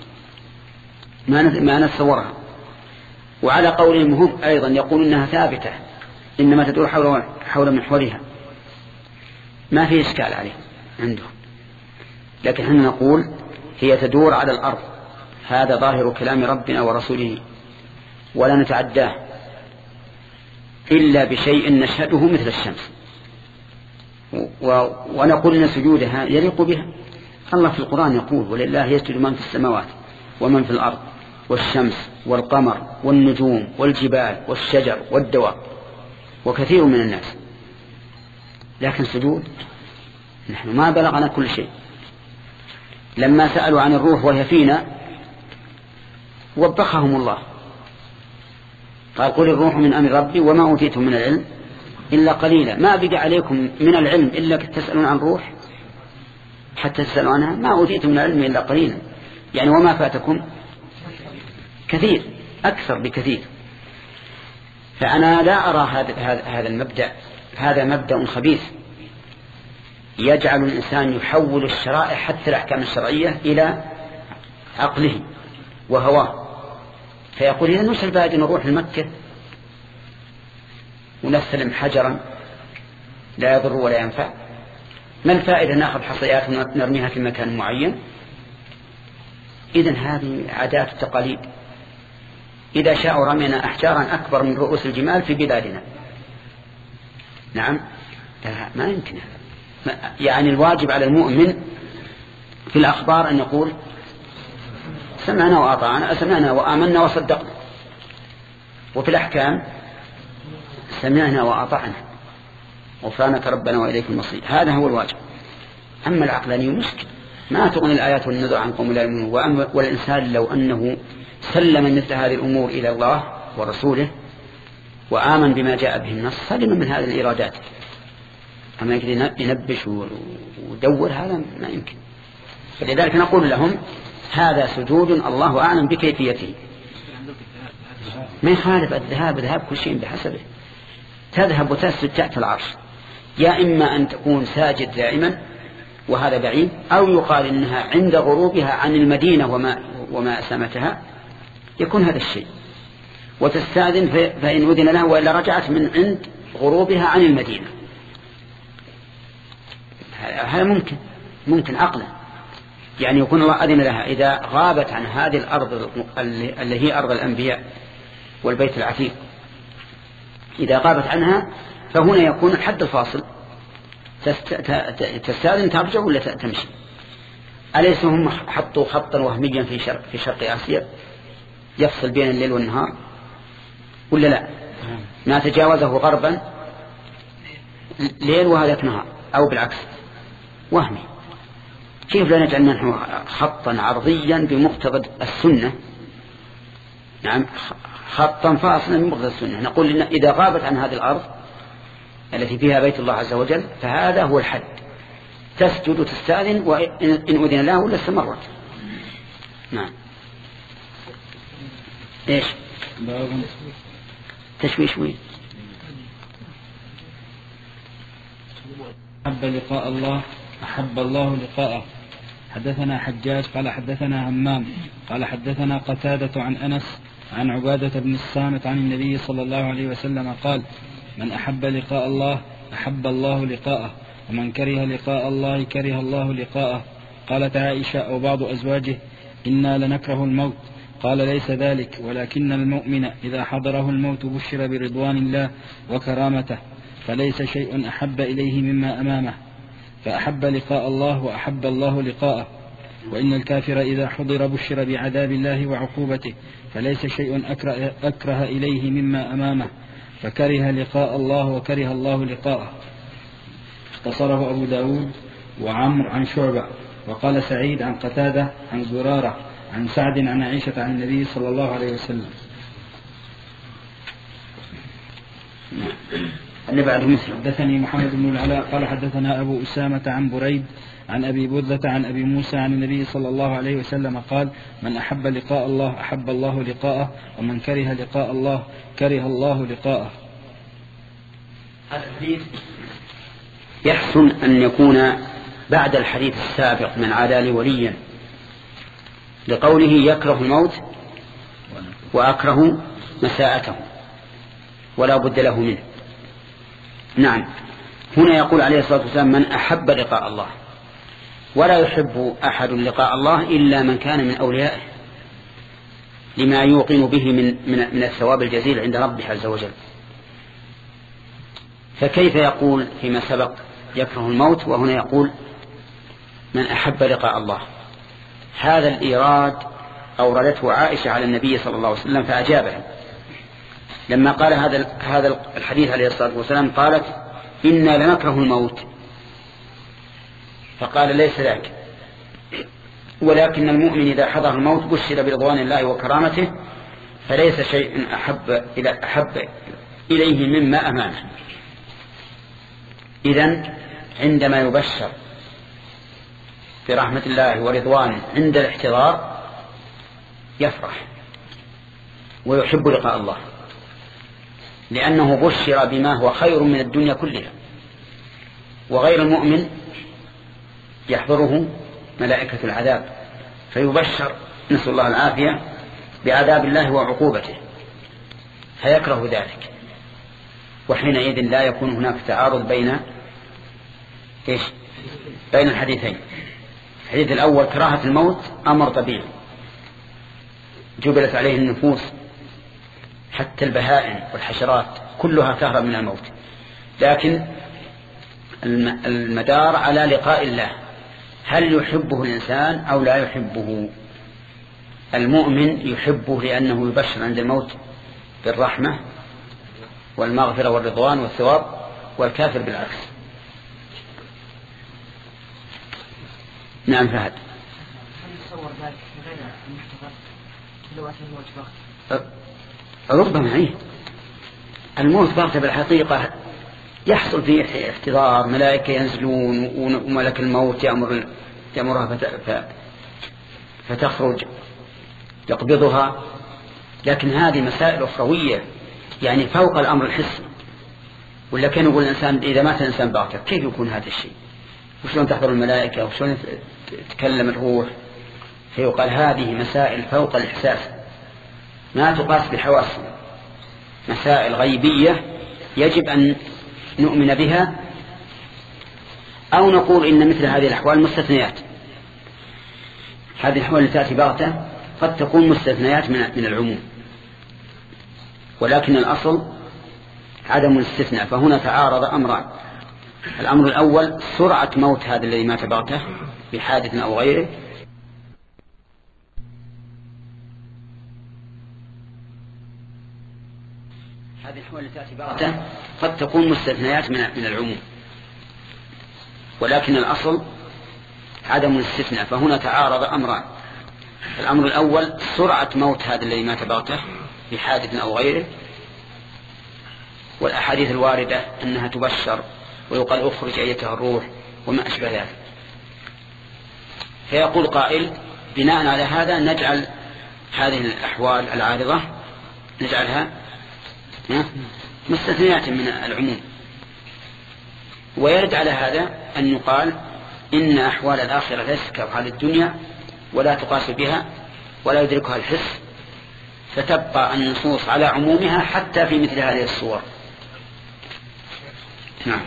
ما نتصورها. وعلى قولهم هم أيضا يقول إنها ثابتة إنما تدور حول حول محورها ما في إشكال عليه عندهم، لكن احنا نقول هي تدور على الأرض. هذا ظاهر كلام ربنا ورسوله ولا نتعداه إلا بشيء نشهده مثل الشمس ونقول إن سجودها يليق بها. الله في القرآن يقول ولله يسجد من في السماوات ومن في الأرض والشمس والقمر والنجوم والجبال والشجر والدواب وكثير من الناس. لكن سجود نحن ما بلغنا كل شيء. لما سألوا عن الروح وهي فينا وبخهم الله قال قل الروح من أمر ربي وما أوتيتم من العلم إلا قليلا. ما بقى عليكم من العلم إلا تسألون عن روح حتى تسألوا عنها. ما أوتيتم من العلم إلا قليلا يعني وما فاتكم كثير أكثر بكثير. فأنا لا أرى هذا هذا المبدأ هذا مبدأ خبيث يجعل الإنسان يحول الشرائع حتى الأحكام الشرعية إلى عقله وهواه فيقول إذا نوش الفائدة نروح لمكة ونستلم حجرا لا يضر ولا ينفع. ما الفائدة نأخذ حصيات ونرميها في مكان معين؟ إذن هذه عادات التقاليد. إذا شاءوا رمينا أحجارا أكبر من رؤوس الجمال في بلادنا. نعم ما يمكن هذا. يعني الواجب على المؤمن في الأخبار أن يقول سمعنا وأطعنا، سمعنا وآمنا وصدقنا. وفي الأحكام سمعنا وأطعنا غفرانك ربنا وإليك المصير، هذا هو الواجب. أما العقلاني مشكل، ما تغني الآيات والنذر عن قوم لا يؤمنون. والإنسان لو أنه سلم مثل هذه الأمور إلى الله ورسوله وآمن بما جاء به النص سلم من هذه الإرادات. أما ينبش ودور هذا ما يمكن. فلذلك نقول لهم هذا سجود الله أعلم بكيفيته. ما يخالف الذهاب، ذهاب كل شيء بحسبه. تذهب وتسجد تحت العرش، يا إما أن تكون ساجد دائما وهذا بعيد، أو يقال إنها عند غروبها عن المدينة وما, وما أسامتها يكون هذا الشيء، وتستأذن فإن أذن لها، وإلا رجعت من عند غروبها عن المدينة. هذا ممكن ممكن عقلا، يعني يكون الله أذن لها إذا غابت عن هذه الأرض اللي هي أرض الأنبياء والبيت العتيق، إذا غابت عنها فهنا يكون الحد الفاصل، تستأذن ترجع ولا تمشي. أليس هم حطوا خطا وهميا في شرق, في شرق آسيا يفصل بين الليل والنهار ولا لا؟ ما تجاوزه غربا ليل وهذا نهار، أو بالعكس وهمي. كيف لا نجعل نحن خطا عرضيا بمقتضى السنة؟ نعم، خطا فاصلا بمقتضى السنة. نقول إن إذا غابت عن هذه الأرض التي فيها بيت الله عز وجل فهذا هو الحد، تسجد وتستأذن، وإن أذن له ولا استمرت. نعم. إيش تشويش وين؟ أحب لقاء الله أحب الله لقاءه. حدثنا حجاج قال حدثنا همام قال حدثنا قتادة عن أنس عن عبادة بن الصامت عن النبي صلى الله عليه وسلم قال: من أحب لقاء الله أحب الله لقاءه، ومن كره لقاء الله كره الله لقاءه. قالت عائشة أو بعض أزواجه: إنا لنكره الموت. قال: ليس ذلك، ولكن المؤمن إذا حضره الموت بشر برضوان الله وكرامته، فليس شيء أحب إليه مما أمامه، فأحب لقاء الله وأحب الله لقاءه. وإن الكافر إذا حضر بشر بعذاب الله وعقوبته، فليس شيء أكره, أكره إليه مما أمامه، فكره لقاء الله وكره الله لقاءه. اختصره أبو داود وعمر عن شعبة. وقال سعيد عن قتادة عن زرارة عن سعد عن عائشة عن النبي صلى الله عليه وسلم. اللي بعد مثل حدثني محمد بن العلاء قال حدثنا أبو أسامة عن بريد عن أبي بردة عن أبي موسى عن النبي صلى الله عليه وسلم قال: من أحب لقاء الله أحب الله لقاءه، ومن كره لقاء الله كره الله لقاءه. هذا الحديث يحسن أن يكون بعد الحديث السابق من عادى لي وليا، لقوله يكره الموت وأكره مساءته ولا بد له منه. نعم، هنا يقول عليه الصلاة والسلام: من أحب لقاء الله، ولا يحب أحد لقاء الله إلا من كان من أوليائه، لما يوقن به من, من, من الثواب الجزيل عند ربه عز وجل. فكيف يقول فيما سبق يكره الموت وهنا يقول من أحب لقاء الله؟ هذا الإيراد أوردته عائشة على النبي صلى الله عليه وسلم فأجابها لما قال هذا هذا الحديث عليه الصلاة والسلام، قالت: إنا لنكره الموت. فقال: ليس ذاك، ولكن المؤمن إذا حضر الموت بشر برضوان الله وكرامته، فليس شيء أحب إلى أحب إليه مما أمامه. إذن عندما يبشر برحمة الله ورضوانه عند الاحتضار يفرح ويحب لقاء الله، لأنه بشر بما هو خير من الدنيا كلها. وغير المؤمن يحضره ملائكة العذاب فيبشر، نسأل الله العافية، بعذاب الله وعقوبته، فيكره ذلك. وحينئذ لا يكون هناك تعارض بين إيش؟ بين الحديثين. الحديث الأول كراهة الموت أمر طبيعي جبلت عليه النفوس، حتى البهائم والحشرات كلها تهرب من الموت، لكن المدار على لقاء الله، هل يحبه الإنسان أو لا يحبه؟ المؤمن يحبه لأنه يبشر عند الموت بالرحمة والمغفرة والرضوان والثواب، والكافر بالعكس. نعم فهد. ربما عيه الموت بغتة بالحقيقة يحصل فيه احتضار، ملائكة ينزلون وملك الموت يأمر يأمرها فتخرج يقبضها، لكن هذه مسائل أخروية يعني فوق الأمر الحسي. ولا كان يقول الإنسان إذا مات الإنسان بغتة كيف يكون هذا الشيء؟ وشلون تحضر الملائكة وشلون تتكلم الروح؟ فيقال هذه مسائل فوق الإحساس ما تقاس بحواسنا، مسائل غيبية يجب أن نؤمن بها، أو نقول إن مثل هذه الأحوال مستثنيات. هذه الأحوال التي تأتي بغتة قد تكون مستثنيات من العموم، ولكن الأصل عدم الاستثناء. فهنا تعارض أمران: الأمر الأول سرعة موت هذا الذي مات بغتة بحادث أو غيره، هذه الأحوال التي تأتي بغتة قد تكون مستثنيات من العموم، ولكن الأصل عدم الاستثناء. فهنا تعارض أمران: الأمر الأول سرعة موت هذا الذي مات بغتة بحادث أو غيره، والأحاديث الواردة أنها تبشر ويقال أخرج أيتها الروح وما أشبه ذلك. فيقول قائل بناء على هذا نجعل هذه الأحوال العارضة نجعلها مستثنيات من العموم. ويرد على هذا أن يقال إن أحوال الآخرة ليست كأحوال الدنيا ولا تقاس بها ولا يدركها الحس، فتبقى النصوص على عمومها حتى في مثل هذه الصور. نعم.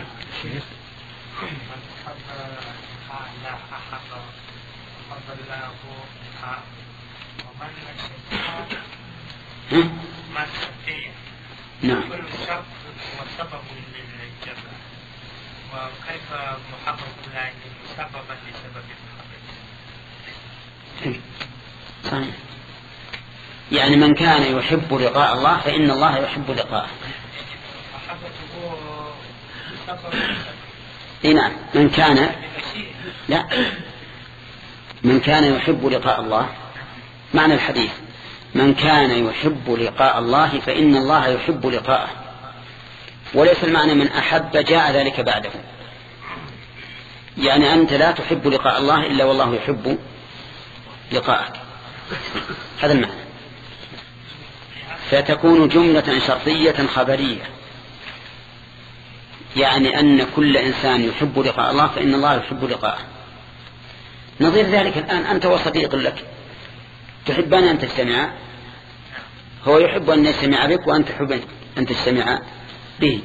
نعم. الشرط والسبب للجزاء، وكيف محقق الله سببا لسبب المحقق؟ صحيح. يعني من كان يحب لقاء الله فإن الله يحب لقاءه. نعم. من كان لا من كان يحب لقاء الله، معنى الحديث من كان يحب لقاء الله فإن الله يحب لقاءه، وليس المعنى من أحب جاء ذلك بعده. يعني أنت لا تحب لقاء الله إلا والله يحب لقاءك، هذا المعنى. فتكون جملة شرطية خبرية، يعني أن كل إنسان يحب لقاء الله فإن الله يحب لقاءه. نظير ذلك الآن أنت وصديق لك تحبان أن تجتمعا، هو يحب أن يجتمع بك وأنت تحب أن تجتمع به.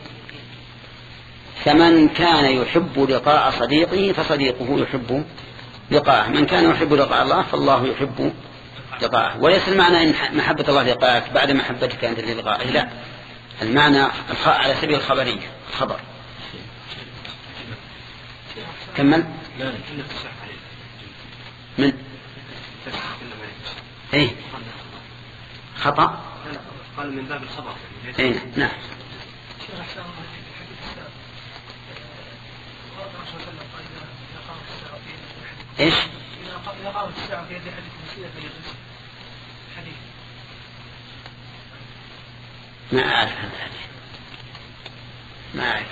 فمن كان يحب لقاء صديقه فصديقه يحب لقاءه، من كان يحب لقاء الله فالله يحب لقاءه. وليس المعنى إن محبة الله لقاءك بعد محبتك أنت للقائه، لا، المعنى على سبيل الخبرية، خبر. كمل. من ايه خطأ قال من باب الخبر. ايه نعم. ايش إذا قامت الساعة في يد أحدكم مسيرة حديث. ما أعرف هذا الحديث، ما أعرف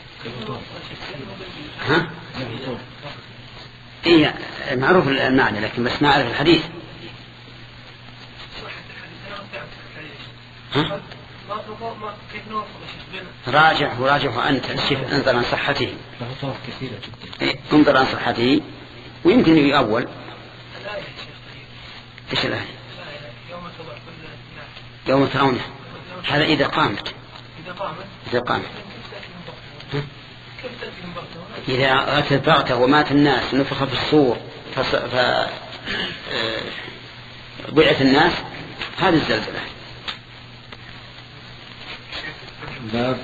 ها إيه معروف المعنى لكن بس ما أعرف الحديث. ها؟ راجع وراجع أنت انظر عن صحته، انظر عن صحته ويمكن يؤول. إيش الآية؟ يوم ترونه، هذا إذا قامت إذا قامت إذا أتت بغتة ومات الناس نفخ في الصور فضعت الناس، هذه الزلزلة. باب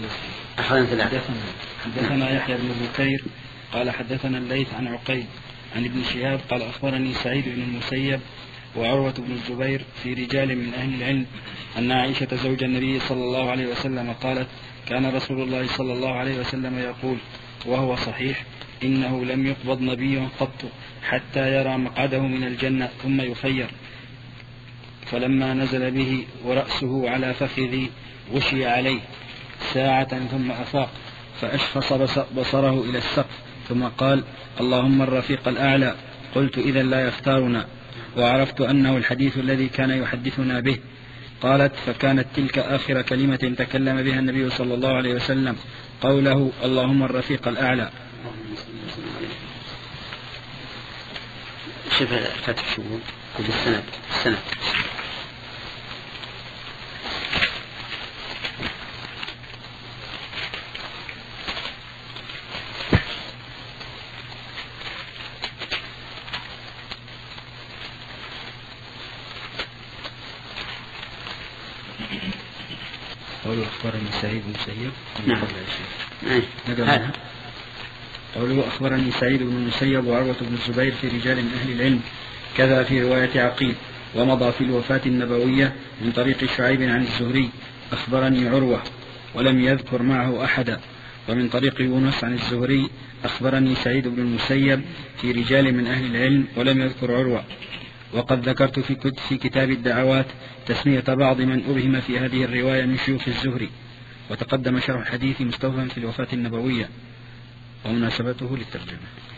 أخذنا ثلاثة. حدثنا يحيى بن بكير قال حدثنا الليث عن عقيل عن ابن شهاب قال أخبرني سعيد بن المسيب وعروة بن الزبير في رجال من أهل العلم أن عائشة زوج النبي صلى الله عليه وسلم قالت كان رسول الله صلى الله عليه وسلم يقول وهو صحيح إنه لم يقبض نبي قط حتى يرى مقعده من الجنة ثم يخير، فلما نزل به ورأسه على فخذي غشي عليه ساعة ثم أفاق فأشخص بصره إلى السقف ثم قال اللهم الرفيق الأعلى. قلت إذا لا يختارنا، وعرفت أنه الحديث الذي كان يحدثنا به. قالت فكانت تلك آخر كلمة تكلم بها النبي صلى الله عليه وسلم قوله اللهم الرفيق الأعلى. شوف فتح شو السند السند قوله أخبرني سعيد بن المسيب. نعم. نعم. قوله أخبرني سعيد بن المسيب وعروة بن الزبير في رجال من أهل العلم كذا في رواية عقيل. ومضى في الوفاة النبوية من طريق شعيب عن الزهري أخبرني عروة ولم يذكر معه أحدا، ومن طريق يونس عن الزهري أخبرني سعيد بن المسيب في رجال من أهل العلم ولم يذكر عروة. وقد ذكرت في كتاب الدعوات تسمية بعض من أبهم في هذه الرواية من شيوخ الزهري، وتقدم شرح الحديث مستوفا في الوفاة النبوية ومناسبته للترجمة.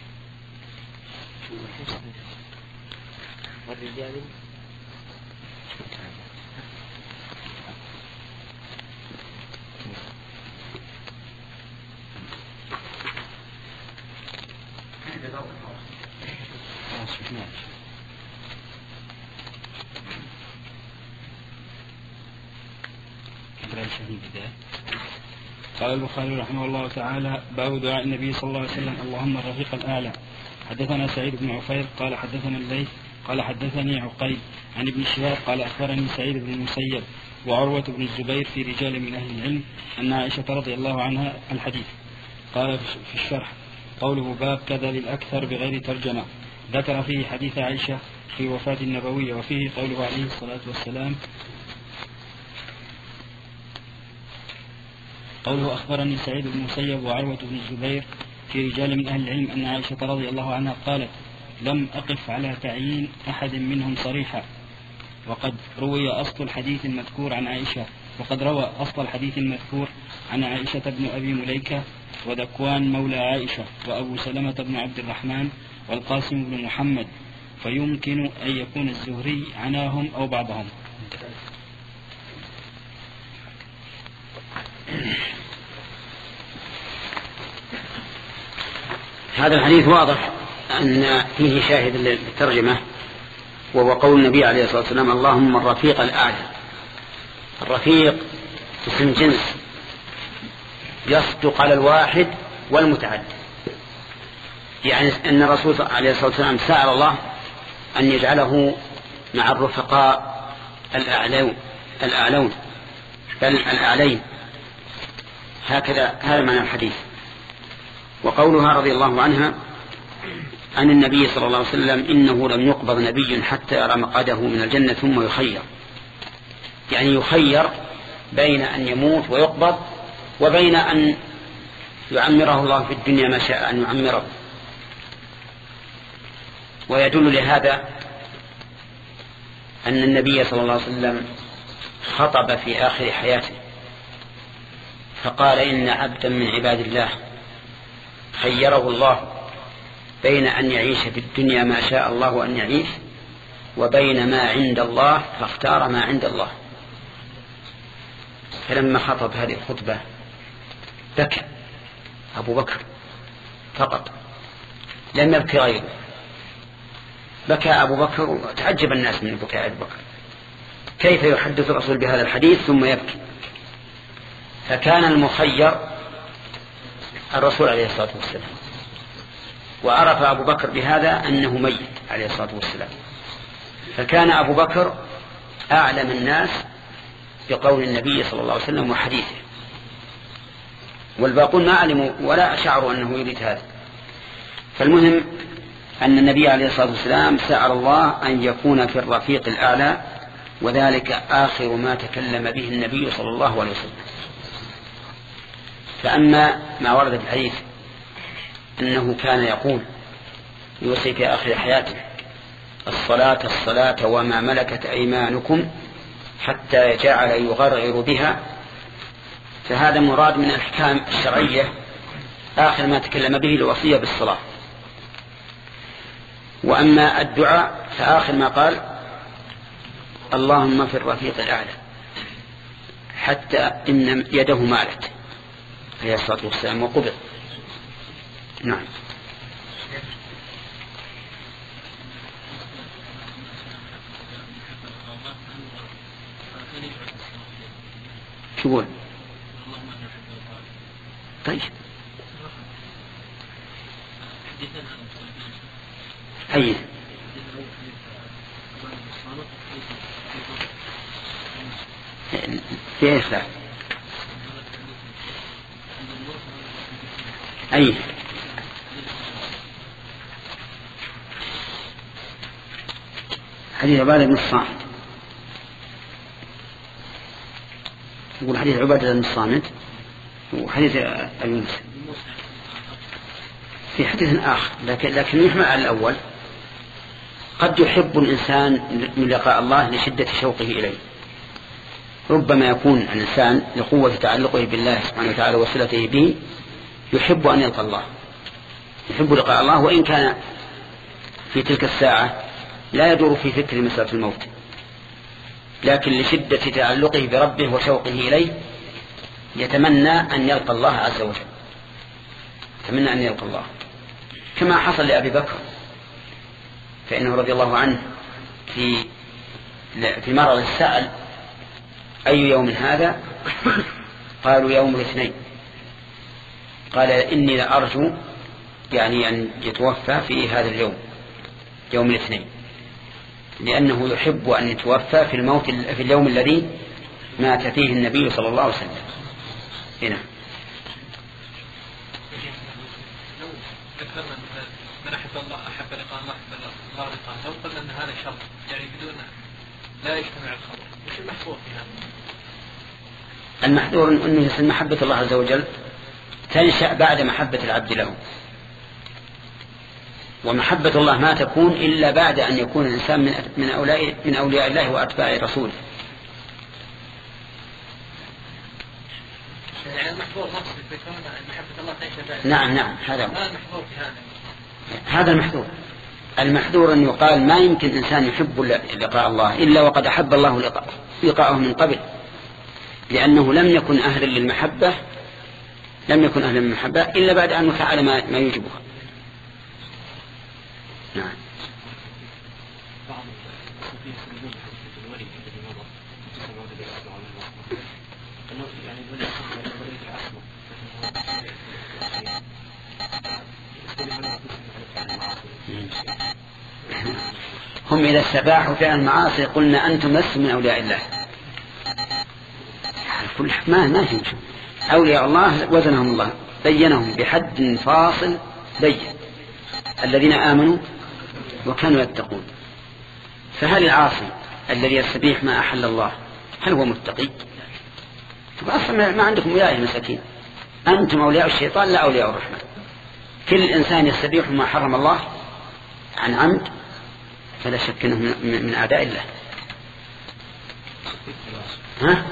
قال البخاري رحمه الله تعالى باب دعاء النبي صلى الله عليه وسلم اللهم الرفيق الأعلى. حدثنا سعيد بن عفير قال حدثنا الليث قال حدثني عقيل عن ابن شهاب قال أخبرني سعيد بن المسيب وعروة بن الزبير في رجال من أهل العلم أن عائشة رضي الله عنها الحديث. قال في الشرح قوله باب كذا للأكثر بغير ترجمة، ذكر فيه حديث عائشة في وفاة النبوية وفيه قوله عليه الصلاة والسلام قوله أخبرني سعيد بن المسيب وعروة بن الزبير في رجال من أهل العلم أن عائشة رضي الله عنها قالت لم أقف على تعيين أحد منهم صريحا. وقد روي أصل الحديث المذكور عن عائشة وقد روى أصل الحديث المذكور عن عائشة بن أبي مليكة وذكوان مولى عائشة وأبو سلمة بن عبد الرحمن والقاسم بن محمد، فيمكن أن يكون الزهري عناهم أو بعضهم. هذا الحديث واضح أن فيه شاهد للترجمة، وهو قول النبي عليه الصلاة والسلام اللهم الرفيق الأعلى. الرفيق اسم جنس يصدق على الواحد والمتعدد، يعني أن الرسول عليه الصلاة والسلام سأل الله أن يجعله مع الرفقاء الأعلون الأعلون بل الأعلين، هكذا هذا معنى الحديث. وقولها رضي الله عنها عن النبي صلى الله عليه وسلم إنه لم يقبض نبي حتى يرى مقعده من الجنة ثم يخير، يعني يخير بين أن يموت ويقبض وبين أن يعمره الله في الدنيا ما شاء أن يعمره. ويدل لهذا أن النبي صلى الله عليه وسلم خطب في آخر حياته فقال إن عبدا من عباد الله خيره الله بين أن يعيش في الدنيا ما شاء الله أن يعيش وبين ما عند الله فاختار ما عند الله. فلما خطب هذه الخطبة بكى أبو بكر فقط، لم يبكي غيره. بكى أبو بكر وتعجب الناس من بكاء أبو بكر، كيف يحدث الرسول بهذا الحديث ثم يبكي؟ فكان المخير الرسول عليه الصلاة والسلام، وعرف أبو بكر بهذا أنه ميت عليه الصلاة والسلام، فكان أبو بكر أعلم الناس بقول النبي صلى الله عليه وسلم وحديثه، والباقون ما علموا ولا أشعروا أنه يريد هذا. فالمهم أن النبي عليه الصلاة والسلام سأل الله أن يكون في الرفيق الأعلى، وذلك آخر ما تكلم به النبي صلى الله عليه وسلم. فأما ما ورد في الحديث أنه كان يقول يوصي في آخر حياته الصلاة الصلاة وما ملكت أيمانكم حتى جعل يغرغر بها، فهذا مراد من الأحكام الشرعية آخر ما تكلم به الوصية بالصلاة. وأما الدعاء فآخر ما قال اللهم في الرفيق الأعلى، حتى إن يده مالت عليه الصلاة والسلام وقبض. نعم. شو طيب أي في إيش لا أي حديث عبادة بن الصامت، يقول حديث عبادة بن الصامت وحديث أبي موسى في حديث آخر، لكن لكن يحمل على الأول. قد يحب الإنسان من لقاء الله لشدة شوقه إليه، ربما يكون الإنسان لقوة تعلقه بالله سبحانه وتعالى وصلته به يحب أن يلقى الله، يحب لقاء الله، وإن كان في تلك الساعة لا يدور في فكر مسألة الموت، لكن لشدة تعلقه بربه وشوقه إليه يتمنى أن يلقى الله عز وجل، يتمنى أن يلقى الله، كما حصل لأبي بكر، فإنه رضي الله عنه في في مرض السأل أي يوم هذا؟ قالوا يوم الاثنين. قال إني لأرجو يعني أن يتوفى في هذا اليوم يوم الاثنين، لأنه يحب أن يتوفى في الموت في اليوم الذي مات فيه النبي صلى الله عليه وسلم. هنا ذكرنا من أحب الله أحب لقاء الله أحب الله لقاء، لو قلنا أن هذا شرط يعني بدون لا يجتمع الخبر، وش المحظور في هذا؟ المحظور أن محبة الله عز وجل تنشأ بعد محبة العبد له، ومحبة الله ما تكون إلا بعد أن يكون الإنسان من من أولياء من أولياء الله وأتباع رسوله. يعني المحظور نفسه بكون محبة الله تنشأ بعد. نعم نعم هذا هو. ما المحظور في هذا؟ هذا المحظور. المحظور أن يقال ما يمكن إنسان يحب لقاء الله إلا وقد أحب الله لقاءه من قبل، لأنه لم يكن أهلا للمحبة لم يكن أهلا للمحبة إلا بعد أن فعل ما, ما يجبها. نعم. هم إذا استباحوا فعل المعاصي قلنا أنتم لستم من أولياء الله. كل ما ما يمشي. أولياء الله وزنهم الله بينهم بحد فاصل بين الذين آمنوا وكانوا يتقون. فهل العاصي الذي يستبيح ما أحل الله هل هو متقي؟ أصلا ما عندكم ولاية مساكين، أنتم أولياء الشيطان لا أولياء الرحمن. كل إنسان يستبيح ما حرم الله عن عمد فلا شك أنه من أعداء الله. ها؟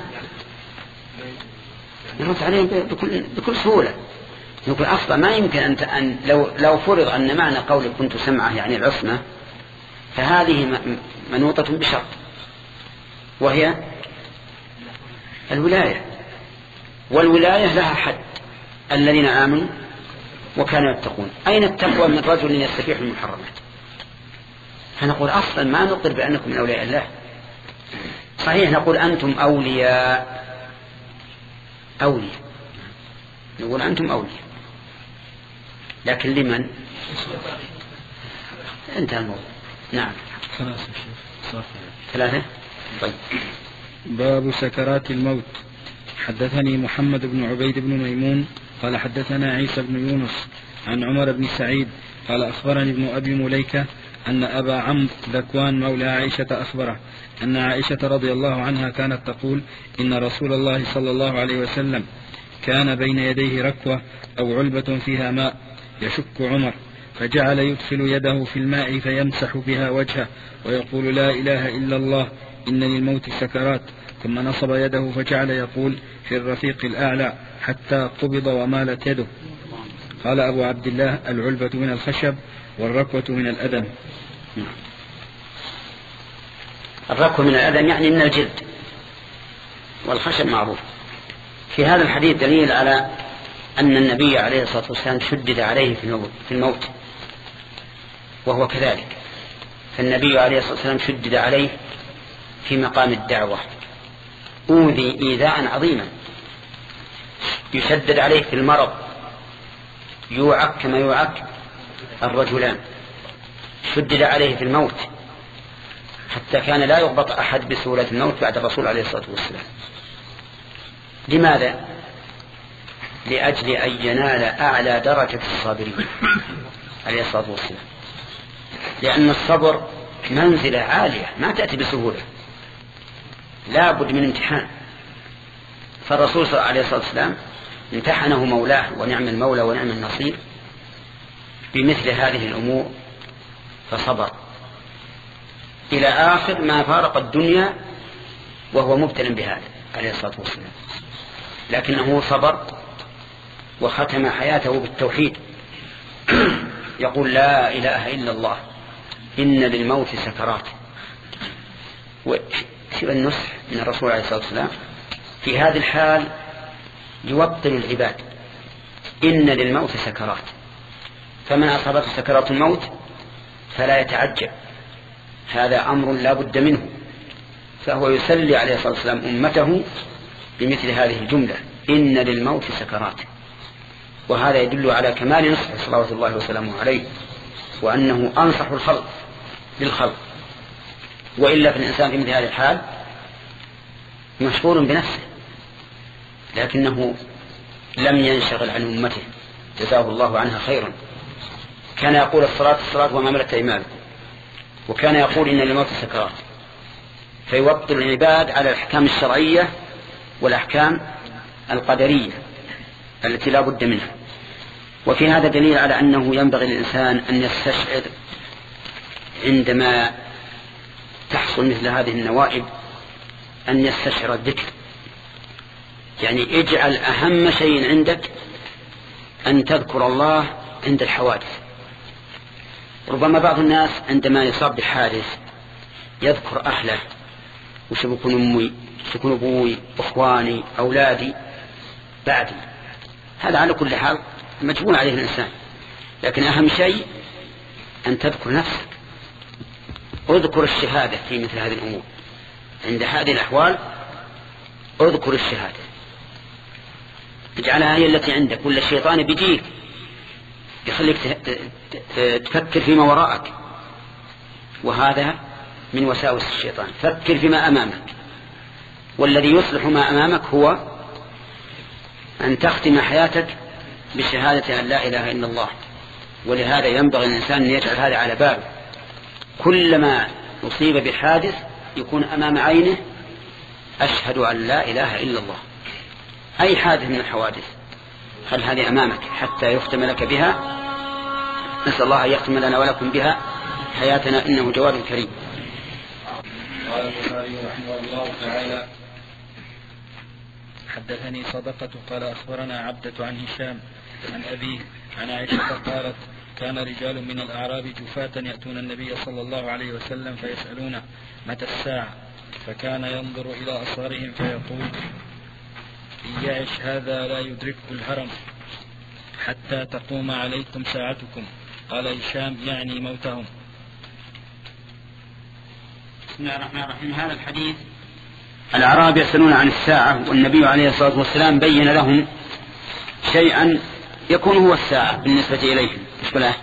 يرد عليهم بكل, بكل سهولة. يقول أصلا ما يمكن أن, أن لو, لو فرض أن معنى قولي كنت سمعه يعني العصمة، فهذه منوطة بشرط وهي الولاية، والولاية لها حد الذين آمنوا وكانوا يتقون. أين التقوى من رجل يستبيح المحرمات؟ فنقول أصلا ما نقر بأنكم من أولياء الله. صحيح نقول أنتم أولياء أولياء نقول أنتم أولياء، لكن لمن؟ انتهى الموضوع. نعم. ثلاثة. طيب. باب سكرات الموت. حدثني محمد بن عبيد بن ميمون قال حدثنا عيسى بن يونس عن عمر بن سعيد قال أخبرني ابن أبي مليكة أن أبا عمرو ذكوان مولى عائشة أخبره أن عائشة رضي الله عنها كانت تقول إن رسول الله صلى الله عليه وسلم كان بين يديه ركوة أو علبة فيها ماء يشك عمر، فجعل يدخل يده في الماء فيمسح بها وجهه ويقول لا إله إلا الله إن للموت سكرات، ثم نصب يده فجعل يقول في الرفيق الأعلى حتى قبض ومالت يده. قال أبو عبد الله العلبة من الخشب والركوة من الأذن. الركوة من الأذن يعني من الجلد، والخشب معروف. في هذا الحديث دليل على أن النبي عليه الصلاة والسلام شدد عليه في الموت، وهو كذلك. فالنبي عليه الصلاة والسلام شدد عليه في مقام الدعوة، أوذي إيذاء عظيما، يشدد عليه في المرض، يوعك كما يوعك الرجلان، شدد عليه في الموت حتى كان لا يغبط أحد بسهولة الموت بعد الرسول عليه الصلاة والسلام. لماذا؟ لأجل أن ينال أعلى درجة الصابرين عليه الصلاة والسلام، لأن الصبر منزلة عالية ما تأتي بسهولة، لا بد من امتحان. فالرسول صلى الله عليه والسلام امتحنه مولاه ونعم المولى ونعم النصير بمثل هذه الأمور فصبر إلى آخر ما فارق الدنيا وهو مبتل بهذا عليه الصلاة والسلام، لكنه صبر وختم حياته بالتوحيد يقول لا إله إلا الله إن للموت سكرات. وشوف النصح من الرسول عليه الصلاة والسلام في هذه الحال يوطن العباد، إن للموت سكرات، فمن أصابته سكرات الموت فلا يتعجل، هذا أمر لا بد منه. فهو يسلي عليه الصلاة والسلام أمته بمثل هذه الجملة إن للموت سكرات، وهذا يدل على كمال نصحه صلوات الله وسلامه عليه، وأنه أنصح الخلق للخلق. وإلا في الإنسان في مثل هذه الحال مشغول بنفسه، لكنه لم ينشغل عن أمته جزاه الله عنها خيرا. كان يقول الصلاة الصلاة وما ملكت أيمانكم، وكان يقول إن للموت سكرات، فيوطن العباد على الأحكام الشرعية والأحكام القدرية التي لا بد منها. وفي هذا دليل على أنه ينبغي للإنسان أن يستشعر عندما تحصل مثل هذه النوائب أن يستشعر الذكر، يعني اجعل أهم شيء عندك أن تذكر الله عند الحوادث. ربما بعض الناس عندما يصاب بحادث يذكر أهله، وش بكون أمي، وش بكون أبوي، أخواني، أولادي، بعدي. هذا على كل حال مجبول عليه الإنسان، لكن أهم شيء أن تذكر نفسك، اذكر الشهادة في مثل هذه الأمور. عند هذه الأحوال اذكر الشهادة، اجعلها هي التي عندك، ولا الشيطان بيجيك يخليك تفكر فيما وراءك، وهذا من وساوس الشيطان. فكر فيما أمامك، والذي يصلح ما أمامك هو أن تختم حياتك بشهادة أن لا إله إلا الله. ولهذا ينبغي الإنسان أن يجعل هذا على باله، كلما أصيب بحادث يكون أمام عينه أشهد أن لا إله إلا الله. أي حادث من الحوادث خل هذه أمامك حتى يختم لك بها. نسأل الله أن يختم لنا ولكم بها حياتنا إنه جواد كريم. قال البخاري رحمه الله تعالى حدثني صدقة قال أخبرنا عبدة عن هشام عن أبيه عن عائشة قالت كان رجال من الأعراب جفاة يأتون النبي صلى الله عليه وسلم فيسألونه متى الساعة، فكان ينظر إلى أصارهم فيقول إن يعش هذا لا يدركه الهرم حتى تقوم عليكم ساعتكم. قال هشام يعني موتهم. بسم الله الرحمن الرحيم. هذا الحديث الأعراب يسألون عن الساعة، والنبي عليه الصلاة والسلام بين لهم شيئا يكون هو الساعة بالنسبة إليهم. إيش بلاه؟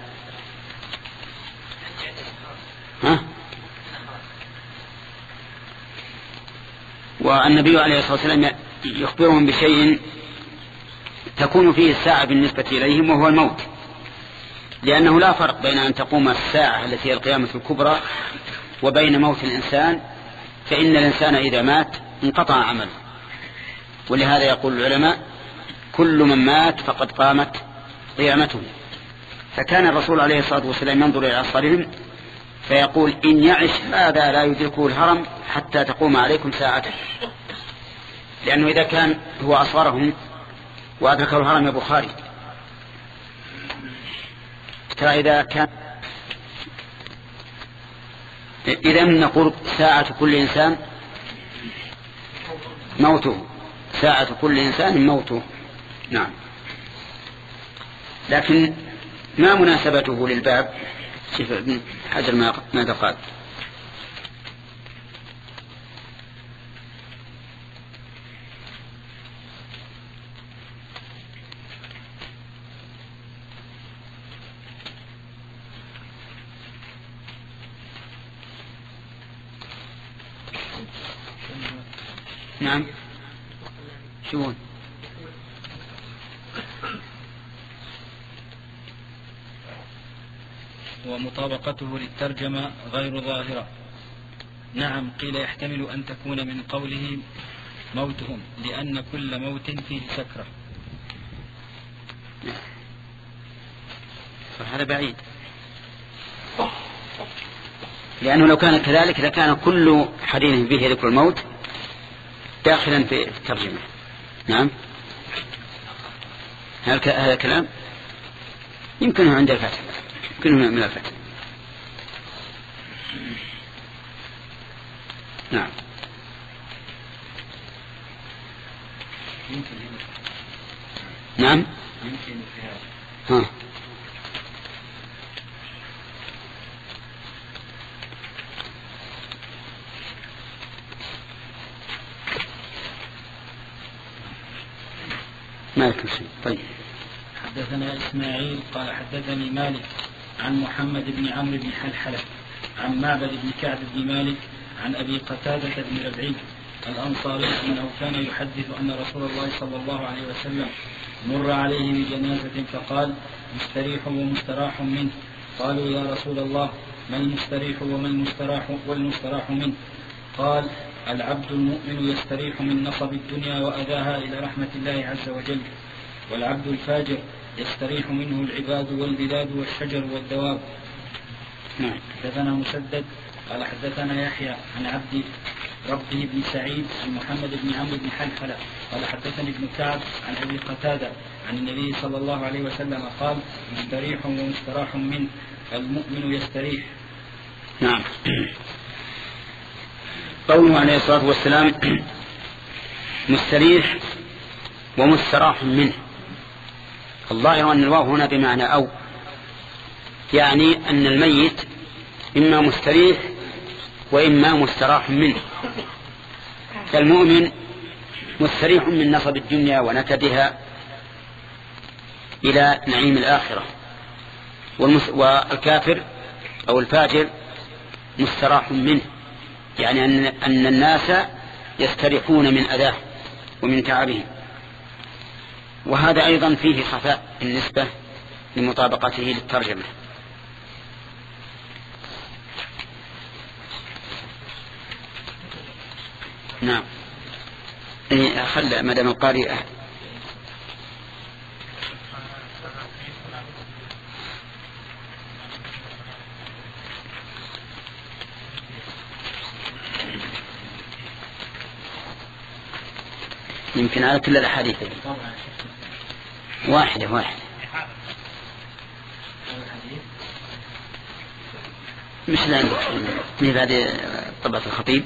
ها؟ والنبي عليه الصلاة والسلام يخبرهم بشيء تكون فيه الساعة بالنسبة إليهم وهو الموت. لأنه لا فرق بين أن تقوم الساعة التي هي القيامة الكبرى وبين موت الإنسان، فإن الإنسان إذا مات انقطع عمله. ولهذا يقول العلماء كل من مات فقد قامت قيامته. فكان الرسول عليه الصلاة والسلام ينظر إلى أصغرهم فيقول إن يعش هذا لا يدركه الهرم حتى تقوم عليكم ساعته، لأنه إذا كان هو أصغرهم وأدركه الهرم يا بخاري، ترى إذا كان إذا نقول ساعة كل إنسان موته، ساعة كل إنسان موته. نعم. لكن ما مناسبته للباب؟ شوف ابن حجر ماذا قال. نعم. شو ومطابقته للترجمة غير ظاهرة. نعم، قيل يحتمل أن تكون من قوله موتهم لأن كل موت فيه سكرة. هذا بعيد، لأنه لو كان كذلك لكان كل حديث به ذكر الموت داخلا في الترجمة. نعم. هذا الكلام يمكنه عند الفتح، يمكنه من الفتح. نعم. نعم. ها. مالك شيء. طيب. حدثنا إسماعيل قال حدثني مالك عن محمد بن عمرو بن حلحلة عن معبد بن كعب بن مالك عن أبي قتادة بن ربعي الأنصاري أنه كان يحدث أن رسول الله صلى الله عليه وسلم مر عليه بجنازة فقال مستريح ومستراح منه. قالوا يا رسول الله ما المستريح وما المستراح والمستراح منه؟ قال العبد المؤمن يستريح من نصب الدنيا وأذاها إلى رحمة الله عز وجل، والعبد الفاجر يستريح منه العباد والبلاد والشجر والدواب. حدثنا مسدد قال حدثنا يحيى عن عبد ربه بن سعيد عن محمد بن عمرو بن حلحلة قال حدثني ابن كعب عن أبي قتادة عن النبي صلى الله عليه وسلم قال مستريح ومستراح منه، المؤمن يستريح. نعم. قوله عليه الصلاة والسلام مستريح ومستراح منه، الظاهر أن الواو هنا بمعنى أو، يعني أن الميت إما مستريح وإما مستراح منه. فالمؤمن مستريح من نصب الدنيا ونكدها إلى نعيم الآخرة، والكافر أو الفاجر مستراح منه، يعني أن الناس يستريحون من أذاه ومن تعبهم. وهذا أيضا فيه خفاء بالنسبة لمطابقته للترجمة. نعم. خلى مدام القارئ يمكن على كل الأحاديث واحدة واحدة مش لأنه من هذه طبعة الخطيب.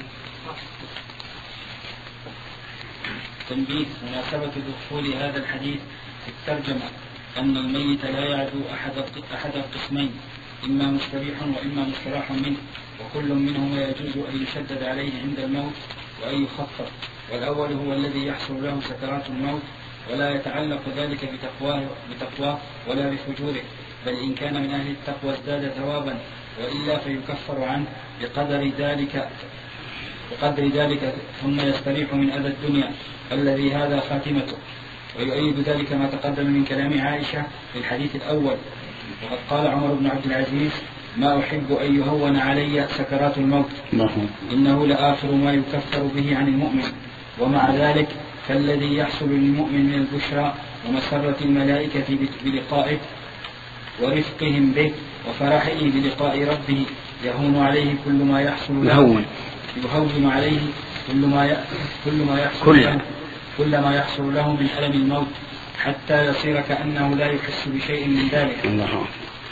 تنبيه مناسبة دخول هذا الحديث في الترجمة أن الميت لا يعدو أحد أحد القسمين، إما مستريح وإما مستراح منه، وكل منهما يجوز أن يشدد عليه عند الموت وأن يخفف، والأول هو الذي يحصل له سكرات الموت ولا يتعلق ذلك بتقواه, بتقواه ولا بفجوره، بل إن كان من أهل التقوى ازداد ثوابا، وإلا فيكفر عنه بقدر ذلك بقدر ذلك ثم يستريح من أذى الدنيا الذي هذا خاتمته. ويؤيد ذلك ما تقدم من كلام عائشة في الحديث الأول وقد قال عمر بن عبد العزيز ما أحب أن يهون علي سكرات الموت إنه لآخر ما يكفر به عن المؤمن، ومع ذلك فالذي يحصل للمؤمن من البشرى ومسرة الملائكة بلقائه ورفقهم به وفرحه بلقاء ربه يهون عليه كل ما يحصل له يهون, يهون عليه كل ما كل ما يحصل كل. له كل ما يحصل له من ألم الموت حتى يصير كأنه لا يحس بشيء من ذلك. الله.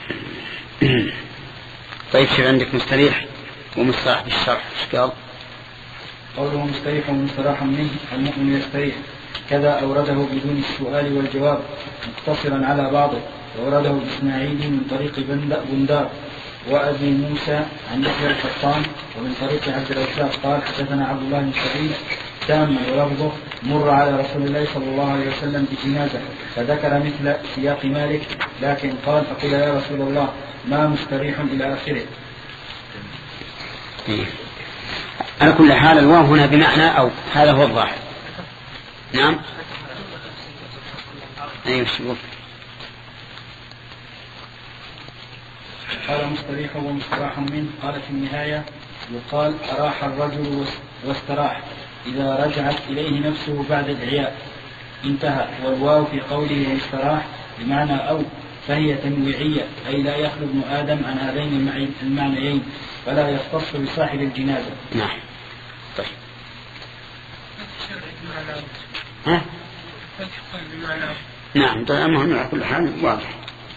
طيب شو عندك مستريح ومستراح بالشرح ايش قال؟ قوله مستريح ومستراح منه المؤمن يستريح، كذا أورده بدون السؤال والجواب مقتصرا على بعضه، وأورده بإسماعيل من طريق بندار وأبي موسى عن يحيى القطان ومن طريق عبد الرزاق قال حدثنا عبد الله بن سعيد تاما ولفظه مر على رسول الله صلى الله عليه وسلم بجنازة فذكر مثل سياق مالك، لكن قال فقيل يا رسول الله ما مستريح إلى آخره. على كل حال الواو هنا بمعنى أو، هذا هو الظاهر. نعم. أيوة شوف. قال مستريح ومستراح منه. قال في النهاية يقال أراح الرجل واستراح إذا رجعت إليه نفسه بعد العياء. انتهى. والواو في قوله واستراح بمعنى أو، فهي تنويعية أي لا يخلو ابن آدم عن هذين المعنيين فلا يختص بصاحب الجنازة. نعم. طيب. ها؟ نعم. طيب المهم على كل حال واضح.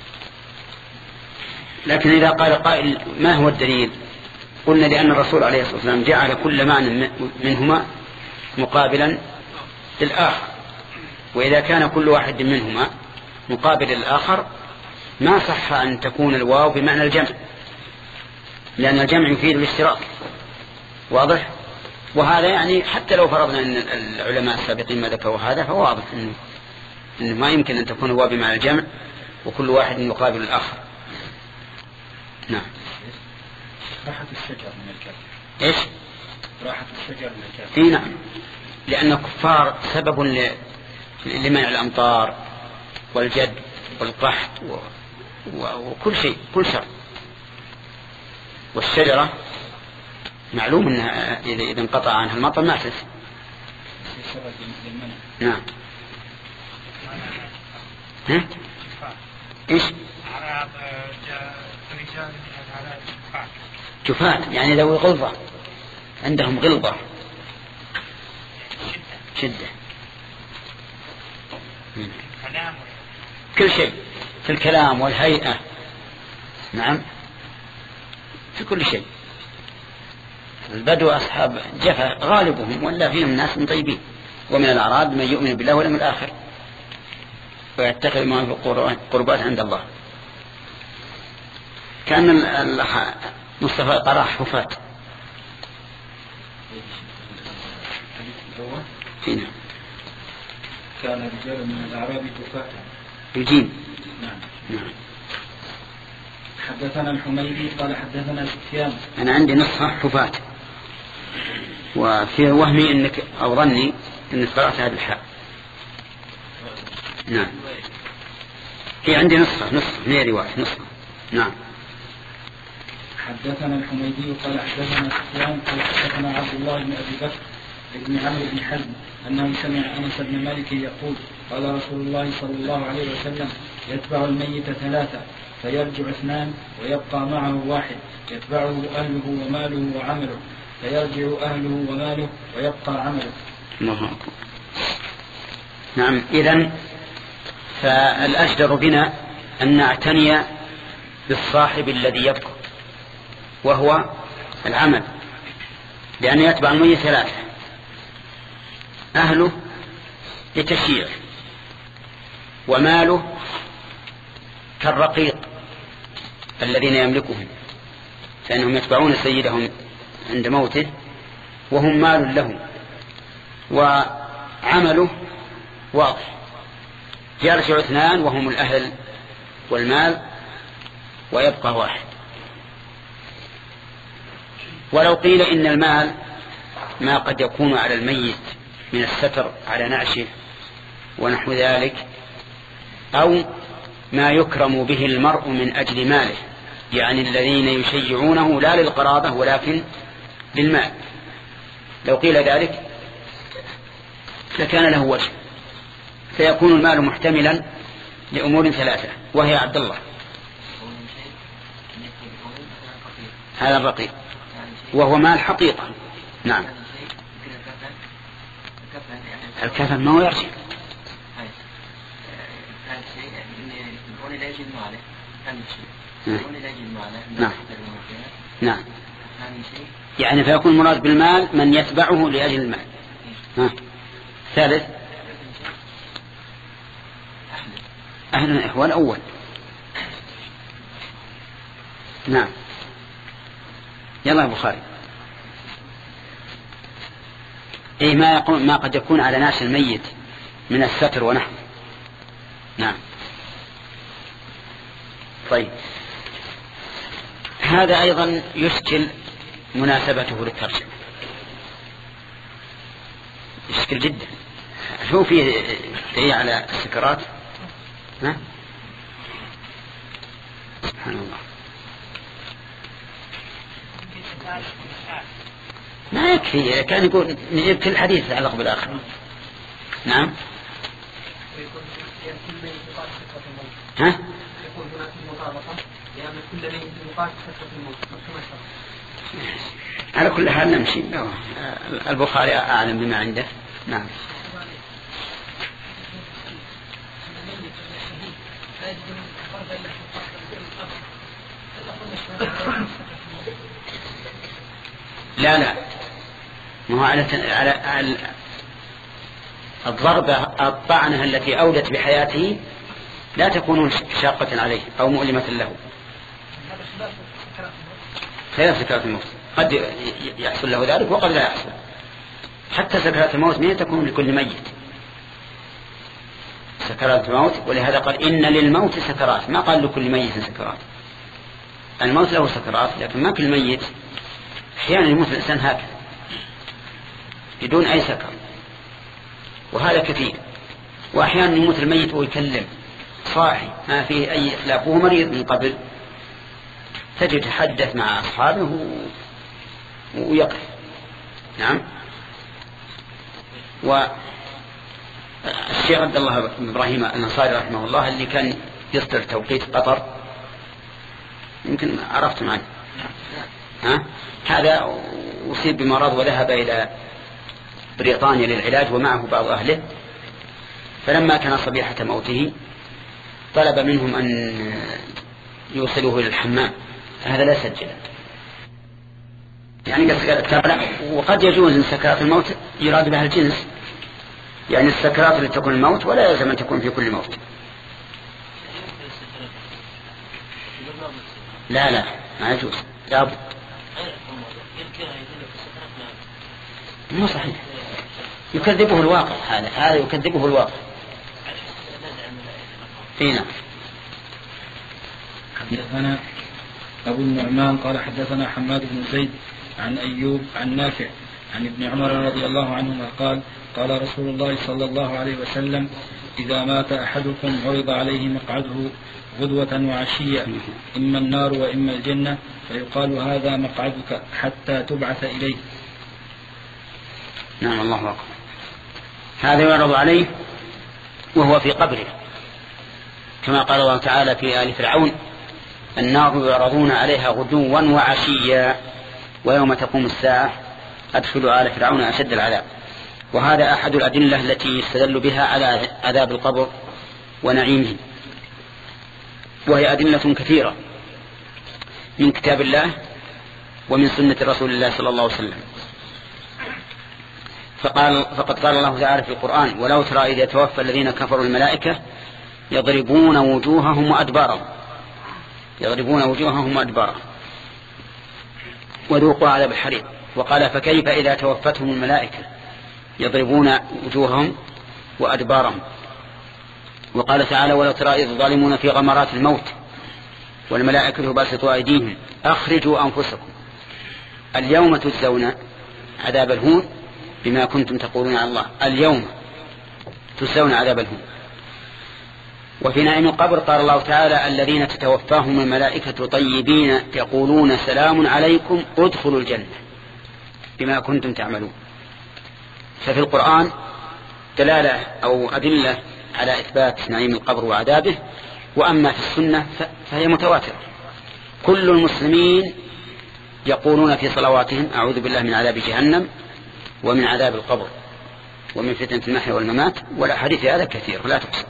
لكن إذا قال قائل ما هو الدليل؟ قلنا لأن الرسول عليه الصلاة والسلام جعل كل معنى منهما مقابلا للآخر، وإذا كان كل واحد منهما مقابل للآخر ما صح أن تكون الواو بمعنى الجمع، لأن الجمع يفيد الاشتراك. واضح؟ وهذا يعني حتى لو فرضنا أن العلماء السابقين ما ذكروا هذا فهو واضح أنه, إنه ما يمكن أن تكون الواو بمعنى الجمع وكل واحد يقابل الآخر. نعم. راحة الشجر من الكافر. إيش؟ راحة الشجر من الكافر. إيه نعم، لأن الكفار سبب لمنع الأمطار والجد والقحط و... و... وكل شيء، كل شر. والشجرة معلوم أنها إذا انقطع عنها المطر ما تسقي. نعم. ها؟ إيش؟ جفاة يعني ذوي غلظة، عندهم غلظة شدة. كل شيء في الكلام والهيئة. نعم في كل شيء. البدو أصحاب جفا غالبهم، ولا فيهم ناس من طيبين، ومن الأعراب من يؤمن بالله واليوم الآخر ويتخذ ما في قربات عند الله. كان مصطفى قراح حفاة فينا. كان رجال من الأعراب حفاة. الجيم. نعم. نعم. حدثنا الحميدي قال حدثنا سفيان. أنا عندي نسخة حفاة، وفي وهمي إنك أو ظني إنك قرأت هذا الحاء. نعم. في عندي نسخة نسخة من رواية نسخة. نعم. حدثنا الحميدي قال حدثنا سفيان قال حدثنا عبد الله بن أبي بكر بن عمرو بن حزم أنه سمع أنس بن مالك يقول قال رسول الله صلى الله عليه وسلم يتبع الميت ثلاثة فيرجع اثنان ويبقى معه واحد يتبعه أهله وماله وعمله فيرجع أهله وماله ويبقى عمله. الله أكبر. نعم. إذن فالأجدر بنا أن نعتني بالصاحب الذي يبقى وهو العمل، لأنه يتبع الميت ثلاثة: أهله لتشييع، وماله كالرقيق الذين يملكهم فإنهم يتبعون سيدهم عند موته وهم مال له، وعمله واضح يرجع اثنان وهم الأهل والمال ويبقى واحد. ولو قيل إن المال ما قد يكون على الميت من الستر على نعشه ونحو ذلك، أو ما يكرم به المرء من أجل ماله، يعني الذين يشيعونه لا للقرابة ولكن للمال. لو قيل ذلك لكان له وجه، فيكون المال محتملا لأمور ثلاثة، وهي عبد الله هذا الرقيق وهو مال حقيقة. نعم. الكفن ما هو يرجع. نعم. نعم. يعني فيكون مراد بالمال من يتبعه لأجل المال. ها. ثالث أهل الإخوان الأول. نعم. يلا يا بخاري. إيه ما يقول ما قد يكون على ناس الميت من الستر ونحو. نعم. طيب هذا أيضا يشكل مناسبته للترجمة، يشكل جدا. شو فيه دليل على السكرات؟ ها؟ سبحان الله. ما يكفي، كان يقول نجيب كل حديث يتعلق بالآخر. نعم. ها؟ على كل حال نمشي. البخاري أعلم بما عنده. نعم. لا لا ما هو على على, على الضربة الطعنة التي أودت بحياته لا تكون شاقة عليه أو مؤلمة له، خلاف سكرات الموت. قد يحصل له ذلك وقد لا يحصل. حتى سكرات الموت ما تكون لكل ميت سكرات الموت، ولهذا قال إن للموت سكرات، ما قال لكل ميت سكرات. الموت له سكرات لكن ما كل ميت. أحيانا يموت الإنسان هكذا بدون أي سكر، وهذا كثير. وأحيانا يموت الميت ويكلم صاحي ما فيه أي إخلاف وهو مريض من قبل، تجد يتحدث مع أصحابه ويقف. نعم. والشيخ عبد الله بن إبراهيم الأنصاري رحمه الله اللي كان يصدر توقيت قطر، يمكن عرفتم عنه. ها؟ هذا أصيب بمرض وذهب إلى بريطانيا للعلاج ومعه بعض أهله، فلما كان صبيحة موته طلب منهم أن يوصلوه إلى الحمام، هذا لا سجل. يعني وقد يجوز أن سكرات الموت يراد بها الجنس، يعني السكرات التي تكون الموت ولا يلزم أن تكون في كل موت. لا لا ما يجوز، لابد. مو صحيح، يكذبه الواقع. هذا هذا يكذبه الواقع. فينا حدثنا أبو النعمان قال حدثنا حماد بن زيد عن أيوب عن نافع عن ابن عمر رضي الله عنهما قال قال رسول الله صلى الله عليه وسلم إذا مات أحدكم عرض عليه مقعده غدوة وعشية، إما النار وإما الجنة، فيقال هذا مقعدك حتى تبعث إليه. نعم. الله أكبر. هذا يعرض عليه وهو في قبره، كما قال الله تعالى في آل فرعون النار يعرضون عليها غدوا وعشيا ويوم تقوم الساعة أدخلوا آل فرعون أشد العذاب. وهذا أحد الأدلة التي يستدل بها على عذاب القبر ونعيمه، وهي أدلة كثيرة من كتاب الله ومن سنة رسول الله صلى الله عليه وسلم. فقال فقد قال الله تعالى في القرآن ولو ترى إذ يتوفى الذين كفروا الملائكة يضربون وجوههم وأدبارهم يضربون وجوههم وأدبارهم وذوقوا عذاب الحريق. وقال فكيف إذا توفتهم الملائكة يضربون وجوههم وأدبارهم. وقال تعالى ولو ترى إذ الظالمون في غمرات الموت والملائكة باسطوا أيديهم أخرجوا أنفسكم اليوم تجزون عذاب الهون بما كنتم تقولون على الله. اليوم تجزون عذاب الهون. وفي نعيم القبر قال الله تعالى الذين تتوفاهم الملائكة طيبين يقولون سلام عليكم ادخلوا الجنة بما كنتم تعملون. ففي القرآن دلالة أو أدلة على إثبات نعيم القبر وعذابه، وأما في السنة فهي متواترة. كل المسلمين يقولون في صلواتهم أعوذ بالله من عذاب جهنم ومن عذاب القبر ومن فتنة المحيا والممات، والأحاديث هذا كثير لا تحصى.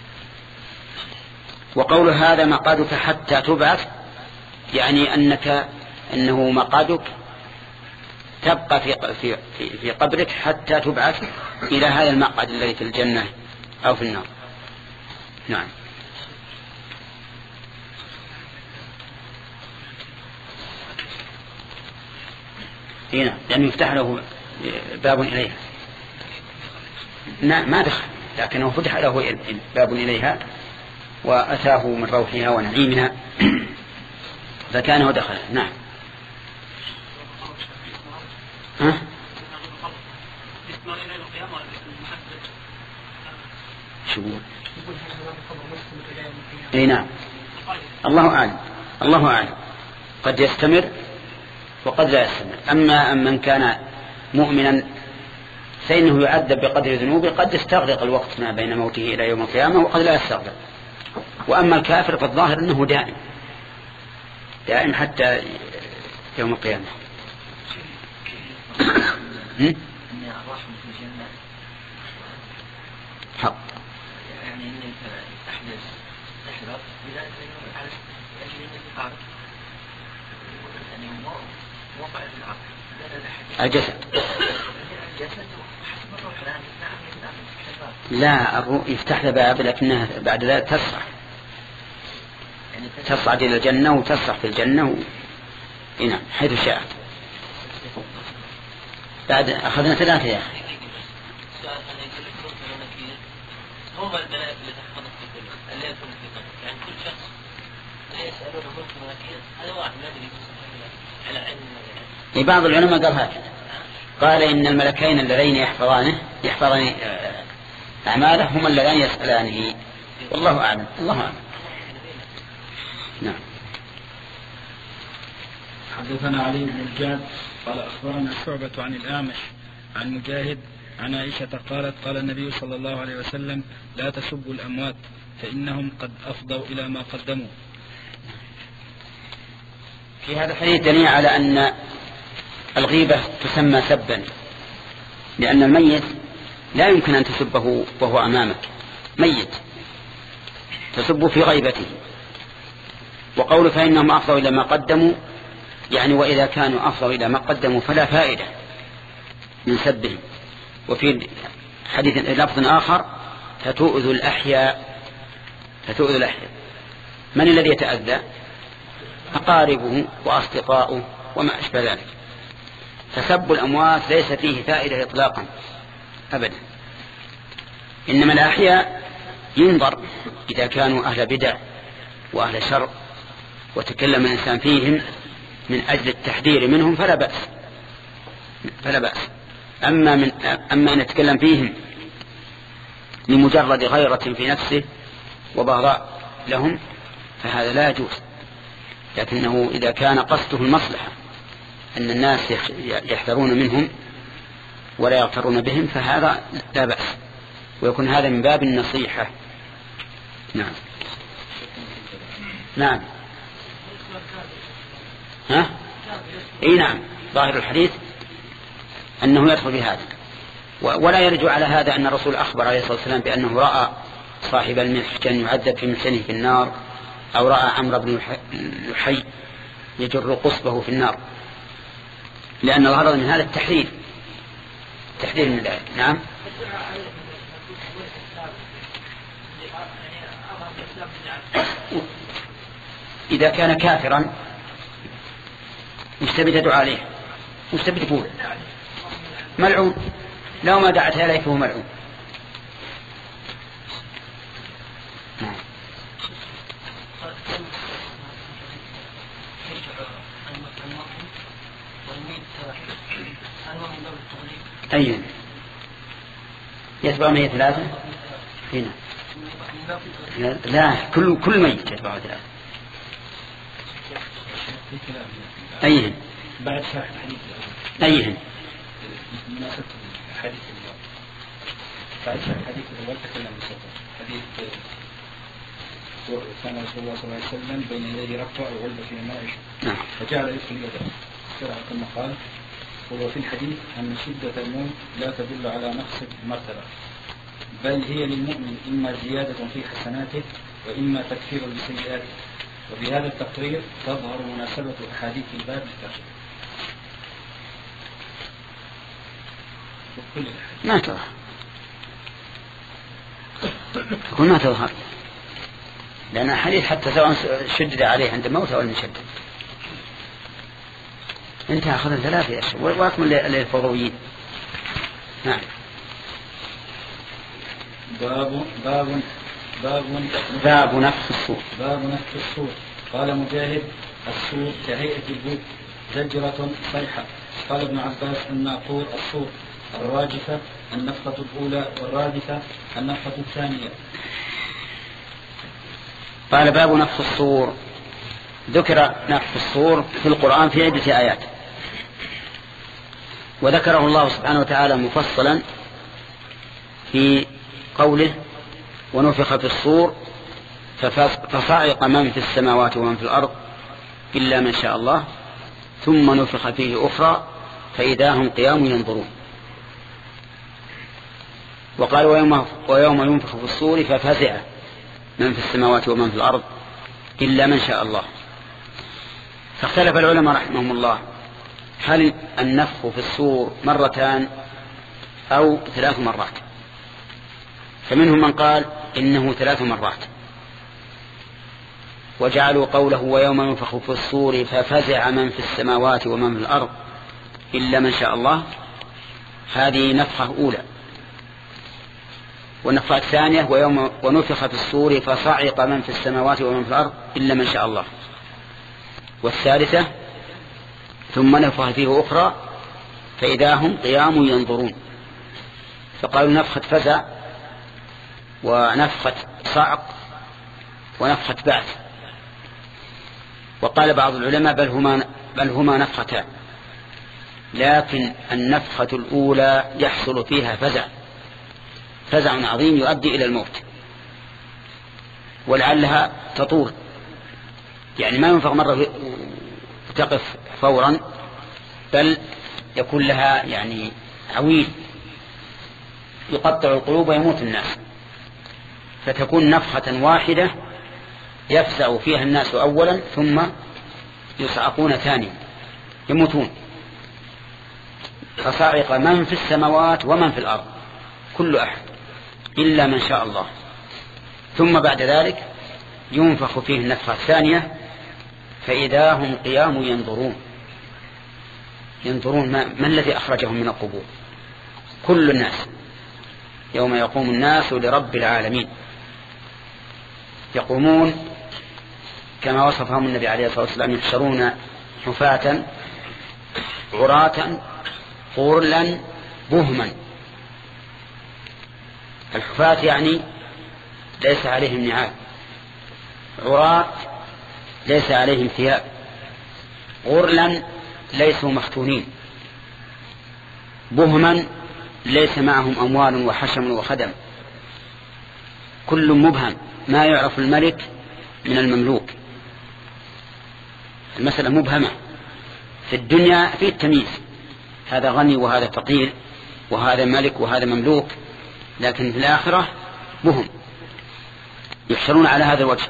وقول هذا مقعدك حتى تبعث يعني أنك أنه مقعدك تبقى في, في, في, في قبرك حتى تبعث إلى هذا المقعد الذي في الجنة أو في النار. نعم. هنا لأنه يفتح له باب إليها. ما دخل، لكنه فتح له باب إليها وأتاه من روحها ونعيمها فكانه دخل. نعم. ها؟ شو؟ اي نعم. الله أعلم، الله أعلم، قد يستمر وقد لا يستمر. أما من كان مؤمنا فإنه يعذب بقدر ذنوبه، قد يستغرق الوقت ما بين موته إلى يوم القيامة وقد لا يستغرق. وأما الكافر فالظاهر أنه دائم دائم حتى يوم القيامة. حق يعني أنك تحدث تحذر بذلك على العقل يعني موقع العقل الجسد. لا الروح يفتح له باب لكنها بعد ذلك تسرح تصعد إلى الجنة وتسرح في الجنة و... نعم حيث شاءت. بعد أخذنا ثلاثة يا أخي. هم الملائكة اللي تحفظ الكل اللي يكون في قبر يعني كل شخص لا يسألون ملك ونكير هذا واحد ما أدري على علم. بعض العلماء قال هكذا، قال إن الملكين اللذين يحفظانه يحفظان أعماله هم اللذين يسألانه. والله أعلم، الله أعلم. نعم. حدثنا علي بن الجاد قال أخبرنا شعبة عن الأعمش عن مجاهد عن عائشة قالت قال النبي صلى الله عليه وسلم لا تسبوا الأموات فإنهم قد أفضوا إلى ما قدموا. في هذا الحديث دليل على أن الغيبة تسمى سبا، لأن الميت لا يمكن أن تسبه وهو أمامك ميت، تسبه في غيبته. وقول فإنهم أفضوا إلى ما قدموا يعني وإذا كانوا أفضوا إلى ما قدموا فلا فائدة من سبهم. وفي حديث لفظ آخر فتؤذوا الأحياء، فتؤذوا الأحياء. من الذي يتأذى؟ أقاربه وأصدقاؤه وما أشبه ذلك. فسب الأموات ليس فيه فائدة إطلاقا أبدا، إنما الأحياء ينظر إذا كانوا أهل بدع وأهل شر وتكلم الإنسان فيهم من أجل التحذير منهم فلا بأس فلا بأس. أما, من أما أن يتكلم فيهم لمجرد غيرة في نفسه وبغضاء لهم فهذا لا يجوز. لكنه إذا كان قصده المصلحة أن الناس يحذرون منهم ولا يغترون بهم فهذا لا بأس، ويكون هذا من باب النصيحة. نعم. نعم. ها؟ اي نعم، ظاهر الحديث أنه يدخل بهذا، ولا يرجع على هذا أن الرسول أخبر عليه الصلاة والسلام بأنه رأى صاحب المحجن يعذب في محجنه في النار، أو رأى عمرو بن لحي يجر قصبه في النار، لأن الغرض من هذا التحذير تحذير من ذلك. نعم. إذا كان كافرا مش تبي تدعو عليه، مش تبي تقول ملعون، لو ما دعت عليه فهو ملعون. أيوة يتبع مية ثلاثة هنا لا كل كل ميت يتبعه ثلاثة. أيهن بعد شرح الحديث أيهن مناسبة الحديث الأول بعد شرح الحديث الأول تكلم بسطر حديث كان رسول الله صلى الله عليه وسلم بين يديه رفع وغلب في الماء نعم. فجعل يدخل يده سرعة كما قال. وهو في الحديث أن شدة الموت لا تدل على نقص المرتبة، بل هي للمؤمن إما زيادة في حسناته وإما تكفير لسيئاته. وبهذا التقرير تظهر مناسبة أحاديث الباب للترجمة. ما تظهر تقول ما تظهر لأن أحاديث حتى سواء شدد عليه عند الموت أو المشدد. انت أخذ ثلاثة أشهر وأكمل للفضويين. نعم. باب باب باب باب نفخ الصور. باب نفخ الصور. قال مجاهد الصور كهيئة البوق زجرة صيحة. قال ابن عباس الناقور الصور الراجفة النفخة الأولى والرادفة النفخة الثانية. قال باب نفخ الصور. ذكر نفخ الصور في القرآن في عدة آيات، وذكره الله سبحانه وتعالى مفصلا في قوله ونفخ في الصور فصعق من في السماوات ومن في الأرض إلا من شاء الله ثم نفخ فيه أخرى فإذا هم قيام ينظرون. وقال ويوم, ويوم ينفخ في الصور ففزع من في السماوات ومن في الأرض إلا من شاء الله. فاختلف العلماء رحمهم الله هل النفخ في الصور مرتان أو ثلاث مرات. فمنهم من قال إنه ثلاث مرات، وجعلوا قوله ويوم ينفخ في الصور ففزع من في السماوات ومن في الأرض إلا من شاء الله هذه نفخة أولى. والنفخة الثانية ويوم ونفخ في الصور فصعق من في السماوات ومن في الأرض إلا من شاء الله. والثالثة ثم نفخ فيه أخرى فإذا هم قيام ينظرون. فقالوا نفخة فزع ونفخة صعق ونفخة بعث. وقال بعض العلماء بل هما, بل هما نفختان، لكن النفخة الأولى يحصل فيها فزع فزع عظيم يؤدي إلى الموت، ولعلها تطول، يعني ما ينفخ مرة تقف فورا، بل يكون لها يعني عويل يقطع القلوب ويموت الناس. فتكون نفخة واحدة يفزع فيها الناس أولا ثم يصعقون ثانيا يموتون. فصعق من في السماوات ومن في الأرض كل أحد إلا من شاء الله. ثم بعد ذلك ينفخ فيه النفخة الثانية فإذا هم قيام ينظرون. ينظرون ما, ما الذي أخرجهم من القبور؟ كل الناس يوم يقوم الناس لرب العالمين يقومون كما وصفهم النبي عليه الصلاة والسلام يحشرون حفاة عراة غرلا بهما. الحفاة يعني ليس عليهم نعال، عراة ليس عليهم ثياب، غرلا ليسوا مختونين، بهما ليس معهم أموال وحشم وخدم. كل مبهم ما يعرف الملك من المملوك. المسألة مبهمة. في الدنيا في التمييز، هذا غني وهذا فقير وهذا ملك وهذا مملوك، لكن في الآخرة بهم يحشرون على هذا الوجه.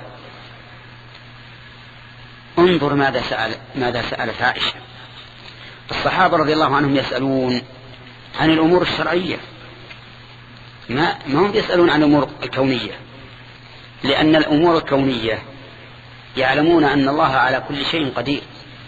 انظر ماذا سأل ماذا سألت عائشة. الصحابة رضي الله عنهم يسألون عن الأمور الشرعية، ما ما هم يسألون عن الأمور الكونية، لأن الأمور الكونية يعلمون أن الله على كل شيء قدير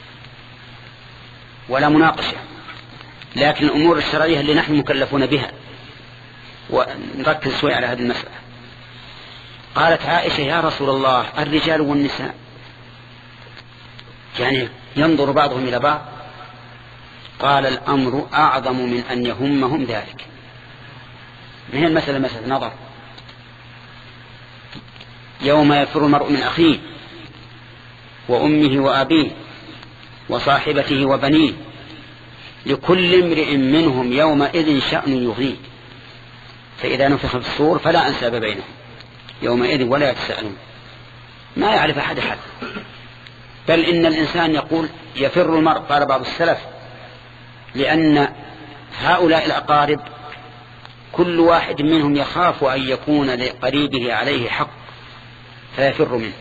ولا مناقشة. لكن الأمور الشرعية اللي نحن مكلفون بها، ونركز شوي على هذه المسألة. قالت عائشة يا رسول الله الرجال والنساء يعني ينظر بعضهم إلى بعض؟ قال الأمر أعظم من أن يهمهم ذلك. من هي المسألة مسألة نظر، يوم يفر المرء من أخيه وأمه وأبيه وصاحبته وبنيه لكل امرئ منهم يومئذ شأن يغنيه فإذا نفخ في الصور فلا أنساب بينهم يومئذ ولا يتساءلون ما يعرف أحد أحد بل إن الإنسان يقول يفر المرء قال بعض السلف لأن هؤلاء الأقارب كل واحد منهم يخاف أن يكون لقريبه عليه حق فيفر منه.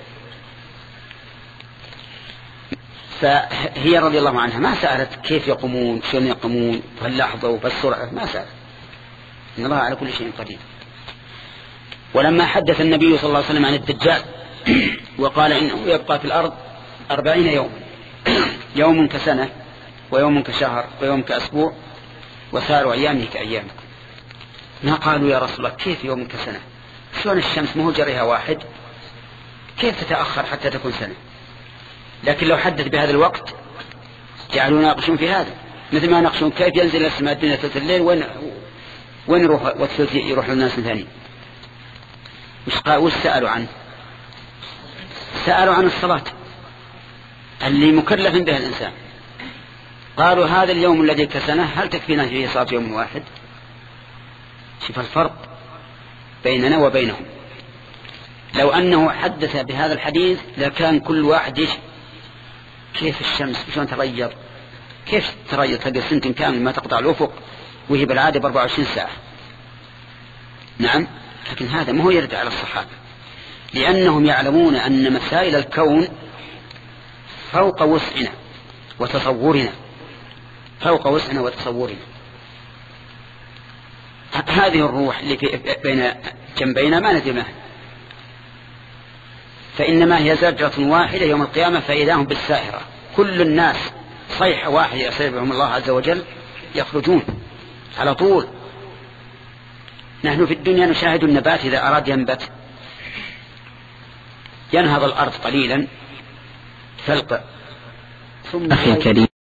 فهي رضي الله عنها ما سألت كيف يقومون شلون يقومون فاللحظة وفالسرعة ما سألت إن الله على كل شيء قدير. ولما حدث النبي صلى الله عليه وسلم عن الدجال وقال إنه يبقى في الأرض أربعين يوم يوم كسنة ويوم كشهر ويوم كأسبوع وسائر أيامه كأيامكم ما قالوا يا رسول الله كيف يوم كسنة شلون الشمس مو جريها واحد كيف تتأخر حتى تكون سنة. لكن لو حدث بهذا الوقت جعلوا يناقشون في هذا مثل ما يناقشون كيف ينزل السماء الدنيا ثلث الليل وين وين يروح والثلث يروح للناس ثاني. وش قالوا وش سألوا عنه؟ سألوا عن الصلاة اللي مكلف بها الإنسان. قالوا هذا اليوم الذي كسنه هل تكفينا فيه صلاة يوم واحد؟ شوف الفرق بيننا وبينهم. لو أنه حدث بهذا الحديث لكان كل واحد يش كيف الشمس شلون تغير كيف تغير تلقى سنة كامل ما تقطع الأفق وهي بالعادة بأربعة وعشرين ساعة. نعم لكن هذا ما هو يرد على الصحابة لأنهم يعلمون أن مسائل الكون فوق وسعنا وتصورنا فوق وسعنا وتصورنا. هذه الروح اللي في بين جنبينا ما ندري ما فإنما هي زجرة واحدة يوم القيامة فإذا هم بالسائرة كل الناس صيحة واحدة يصير بهم الله عز وجل يخرجون على طول. نحن في الدنيا نشاهد النبات إذا أراد ينبت ينهض الأرض قليلا فلق ثم